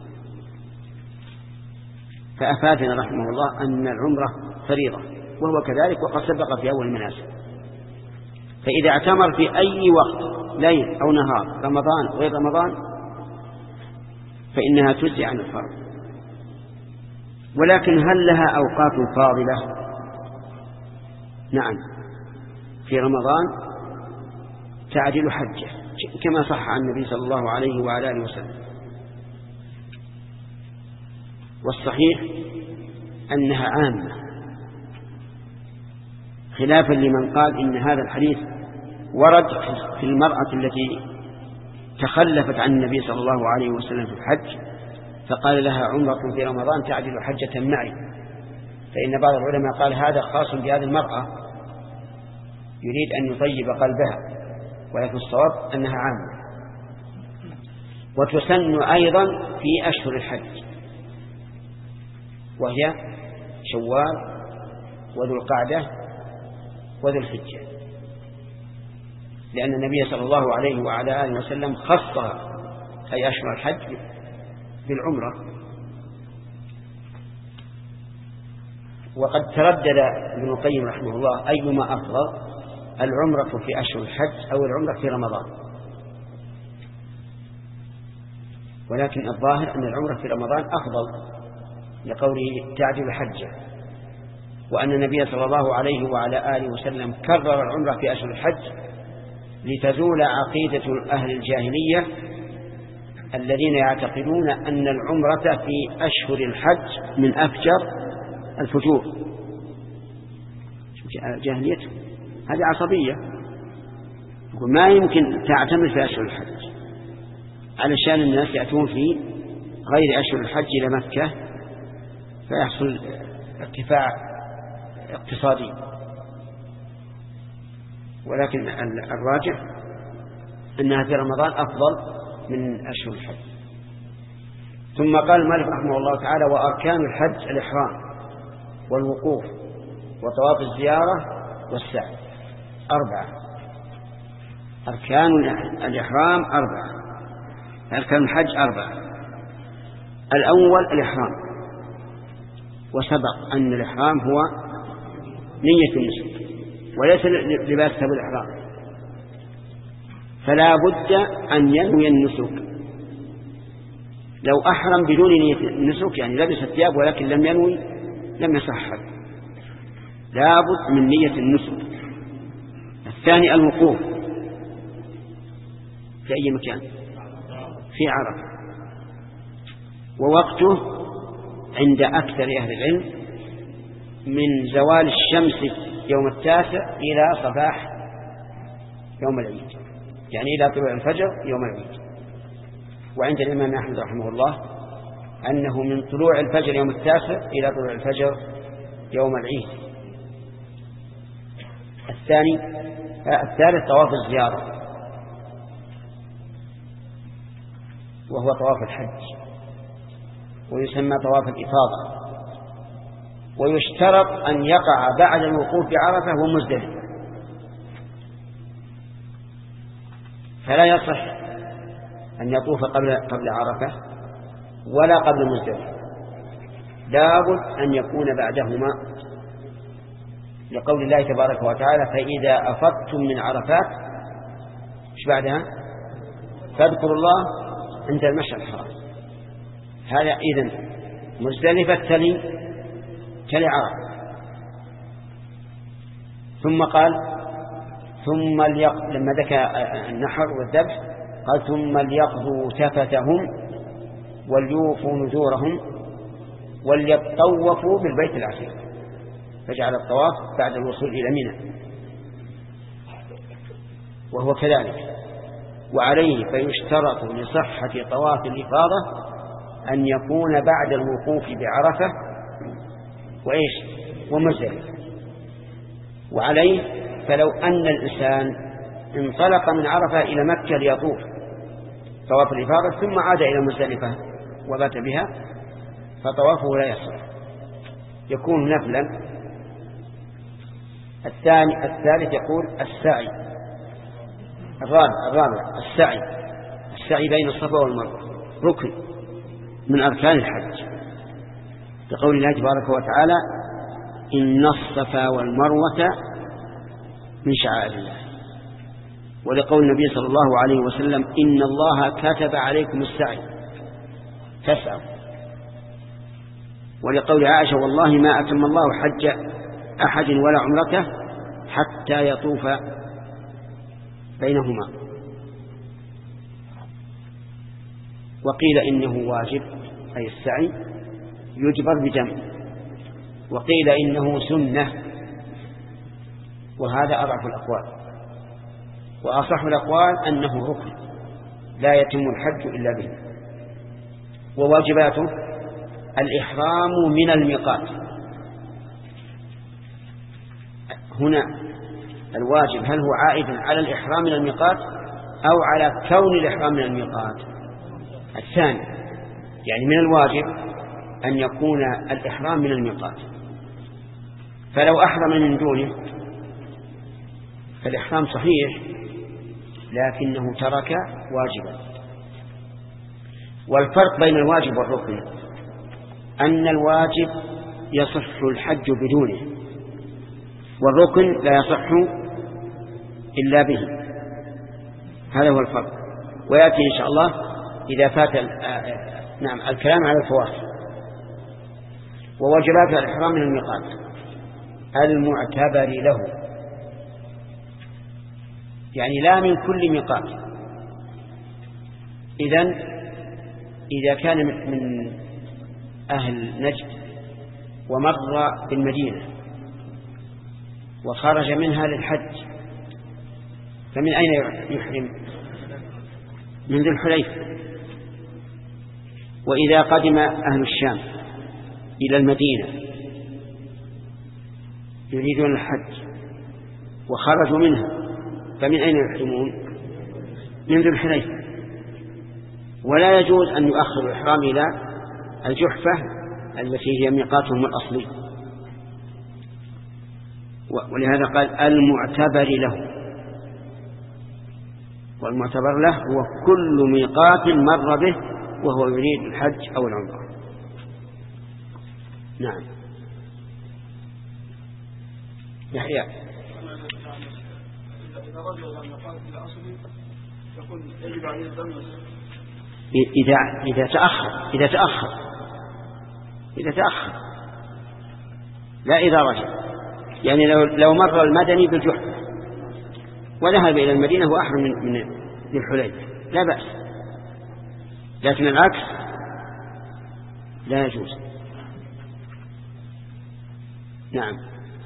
فأفادنا رحمه الله أن العمرة فريضة وهو كذلك وقد سبق في أول المناسك. فإذا اعتمر في أي وقت ليل أو نهار، رمضان غير رمضان، فإنها تجزي عن الفرض. ولكن هل لها أوقات فاضلة؟ نعم، في رمضان تعدل حجة كما صح عن النبي صلى الله عليه وعلى آله وسلم. والصحيح أنها عامة، خلافا لمن قال إن هذا الحديث ورد في المرأة التي تخلفت عن النبي صلى الله عليه وسلم في الحج فقال لها عمرة في رمضان تعدل حجة معي، فإن بعض العلماء قال هذا خاص بهذه المرأة يريد أن يطيب قلبها، ولكن الصواب أنها عامة. وتسن أيضا في أشهر الحج، وهي شوال وذو القعدة وذو الحجة، لأن النبي صلى الله عليه وعلى آله وسلم خصها أي أشهر الحج بالعمرة. وقد تردد ابن القيم رحمه الله أيما أفضل، العمرة في أشهر الحج أو العمرة في رمضان، ولكن الظاهر أن العمرة في رمضان أفضل لقوله تعدل حجة، وأن النبي صلى الله عليه وعلى آله وسلم كرر العمرة في أشهر الحج لتزول عقيدة أهل الجاهلية الذين يعتقدون أن العمرة في أشهر الحج من أفجر الفجور. جاهليته هذه عصبية، ما يمكن تعتمد في أشهر الحج، علشان الناس يأتون في غير أشهر الحج إلى مكة فيحصل ارتفاع اقتصادي. ولكن الراجح أنها في رمضان أفضل من أشهر الحج. ثم قال المؤلف رحمه الله تعالى: وأركان الحج الإحرام والوقوف وطواف الزيارة والسعي. أربعة أركان الإحرام، أربعة أركان الحج أربعة. الأول الإحرام، وسبق أن الإحرام هو نية النسك وليس لباس ثوب الإحرام، فلا بد أن ينوي النسك. لو أحرم بدون نية النسك يعني لبس الثياب ولكن لم ينوي لم يصح، لا بد من نية النسك. الثاني الوقوف في أي مكان، في عرفة، ووقته عند أكثر أهل العلم من زوال الشمس يوم التاسع إلى صباح يوم العيد، يعني إلى طلوع الفجر يوم العيد. وعند الإمام أحمد رحمه الله أنه من طلوع الفجر يوم التاسع إلى طلوع الفجر يوم العيد. الثاني الثالث طواف الزيارة، وهو طواف الحج ويسمى طواف الإفاضة، ويشترط أن يقع بعد الوقوف بعرفة ومزدلفة، فلا يصح أن يطوف قبل قبل عرفة ولا قبل مزدلفة، لابد أن يكون بعدهما، لقول الله تبارك وتعالى: فإذا أفضتم من عرفات إيش بعدها؟ فاذكروا الله عند المشعر الحرام. هذا إذن مزدلفة تلي تلي عرفة. ثم قال ثم ليق... لما ذكر النحر والذبح قال: ثم ليقضوا تفتهم وليوفوا نذورهم وليطوفوا بالبيت العتيق، فجعل الطواف بعد الوصول إلى منى، وهو كذلك. وعليه فيشترط لصحة طواف الإفاضة أن يكون بعد الوقوف بعرفة وإيش ومزدلفة. وعليه فلو أن الإنسان انطلق من عرفة إلى مكة ليطوف طواف الإفاضة ثم عاد إلى مزدلفة وبات بها فطوافه لا يصح، يكون نفلا. الثاني الثالث يقول السعي. الرابع الرابع السعي السعي بين الصفا والمروة ركن من أركان الحج، لقول الله تبارك وتعالى: إن الصفا والمروة من شعائر الله. ولقول النبي صلى الله عليه وسلم إن الله كتب عليكم السعي فاسعوا. ولقول عائشة والله ما أتم الله حج أحد ولا عمرته حتى يطوف بينهما. وقيل إنه واجب أي السعي يجبر بدم، وقيل إنه سنة، وهذا أضعف الأقوال، وأصح الأقوال أنه ركن لا يتم الحج إلا به. وواجباته الإحرام من الميقات. هنا الواجب هل هو عائد على الإحرام من الميقات أو على كون الإحرام من الميقات؟ الثاني، يعني من الواجب أن يكون الإحرام من الميقات، فلو أحرم من دونه فالإحرام صحيح لكنه ترك واجبا. والفرق بين الواجب والركن أن الواجب يصح الحج بدونه، والركن لا يصح إلا به. هذا هو الفرق، ويأتي إن شاء الله إذا فات نعم الكلام على الفواصل. وواجبات الإحرام من الميقات المعتبر له، يعني لا من كل ميقات. إذن إذا كان من أهل نجد ومر بالمدينة وخرج منها للحج فمن أين يحرم؟ من ذي الحليفة. وإذا قدم أهل الشام إلى المدينة يريدون الحج وخرجوا منها فمن أين يحرمون؟ من ذي الحليفة. ولا يجوز أن يؤخر الإحرام إلى الجحفة التي هي ميقاتهم الأصلي. ولهذا قال المعتبر له، والمعتبر له هو كل ميقات مر به وهو يريد الحج أو العمرة. نعم يحيى. إذا رجع إلى الميقات الأصلي يقول يجب عليه الدم إذا إذا تأخر إذا تأخر إذا تأخر لا إذا رجع. يعني لو لو مر المدني بالجحفة وذهب إلى المدينة وأحرم من من ذي الحليفة لا بأس، لكن العكس لا يجوز. نعم.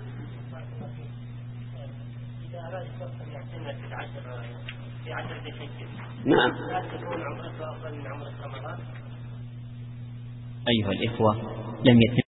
نعم. أيها الإخوة، لم يتم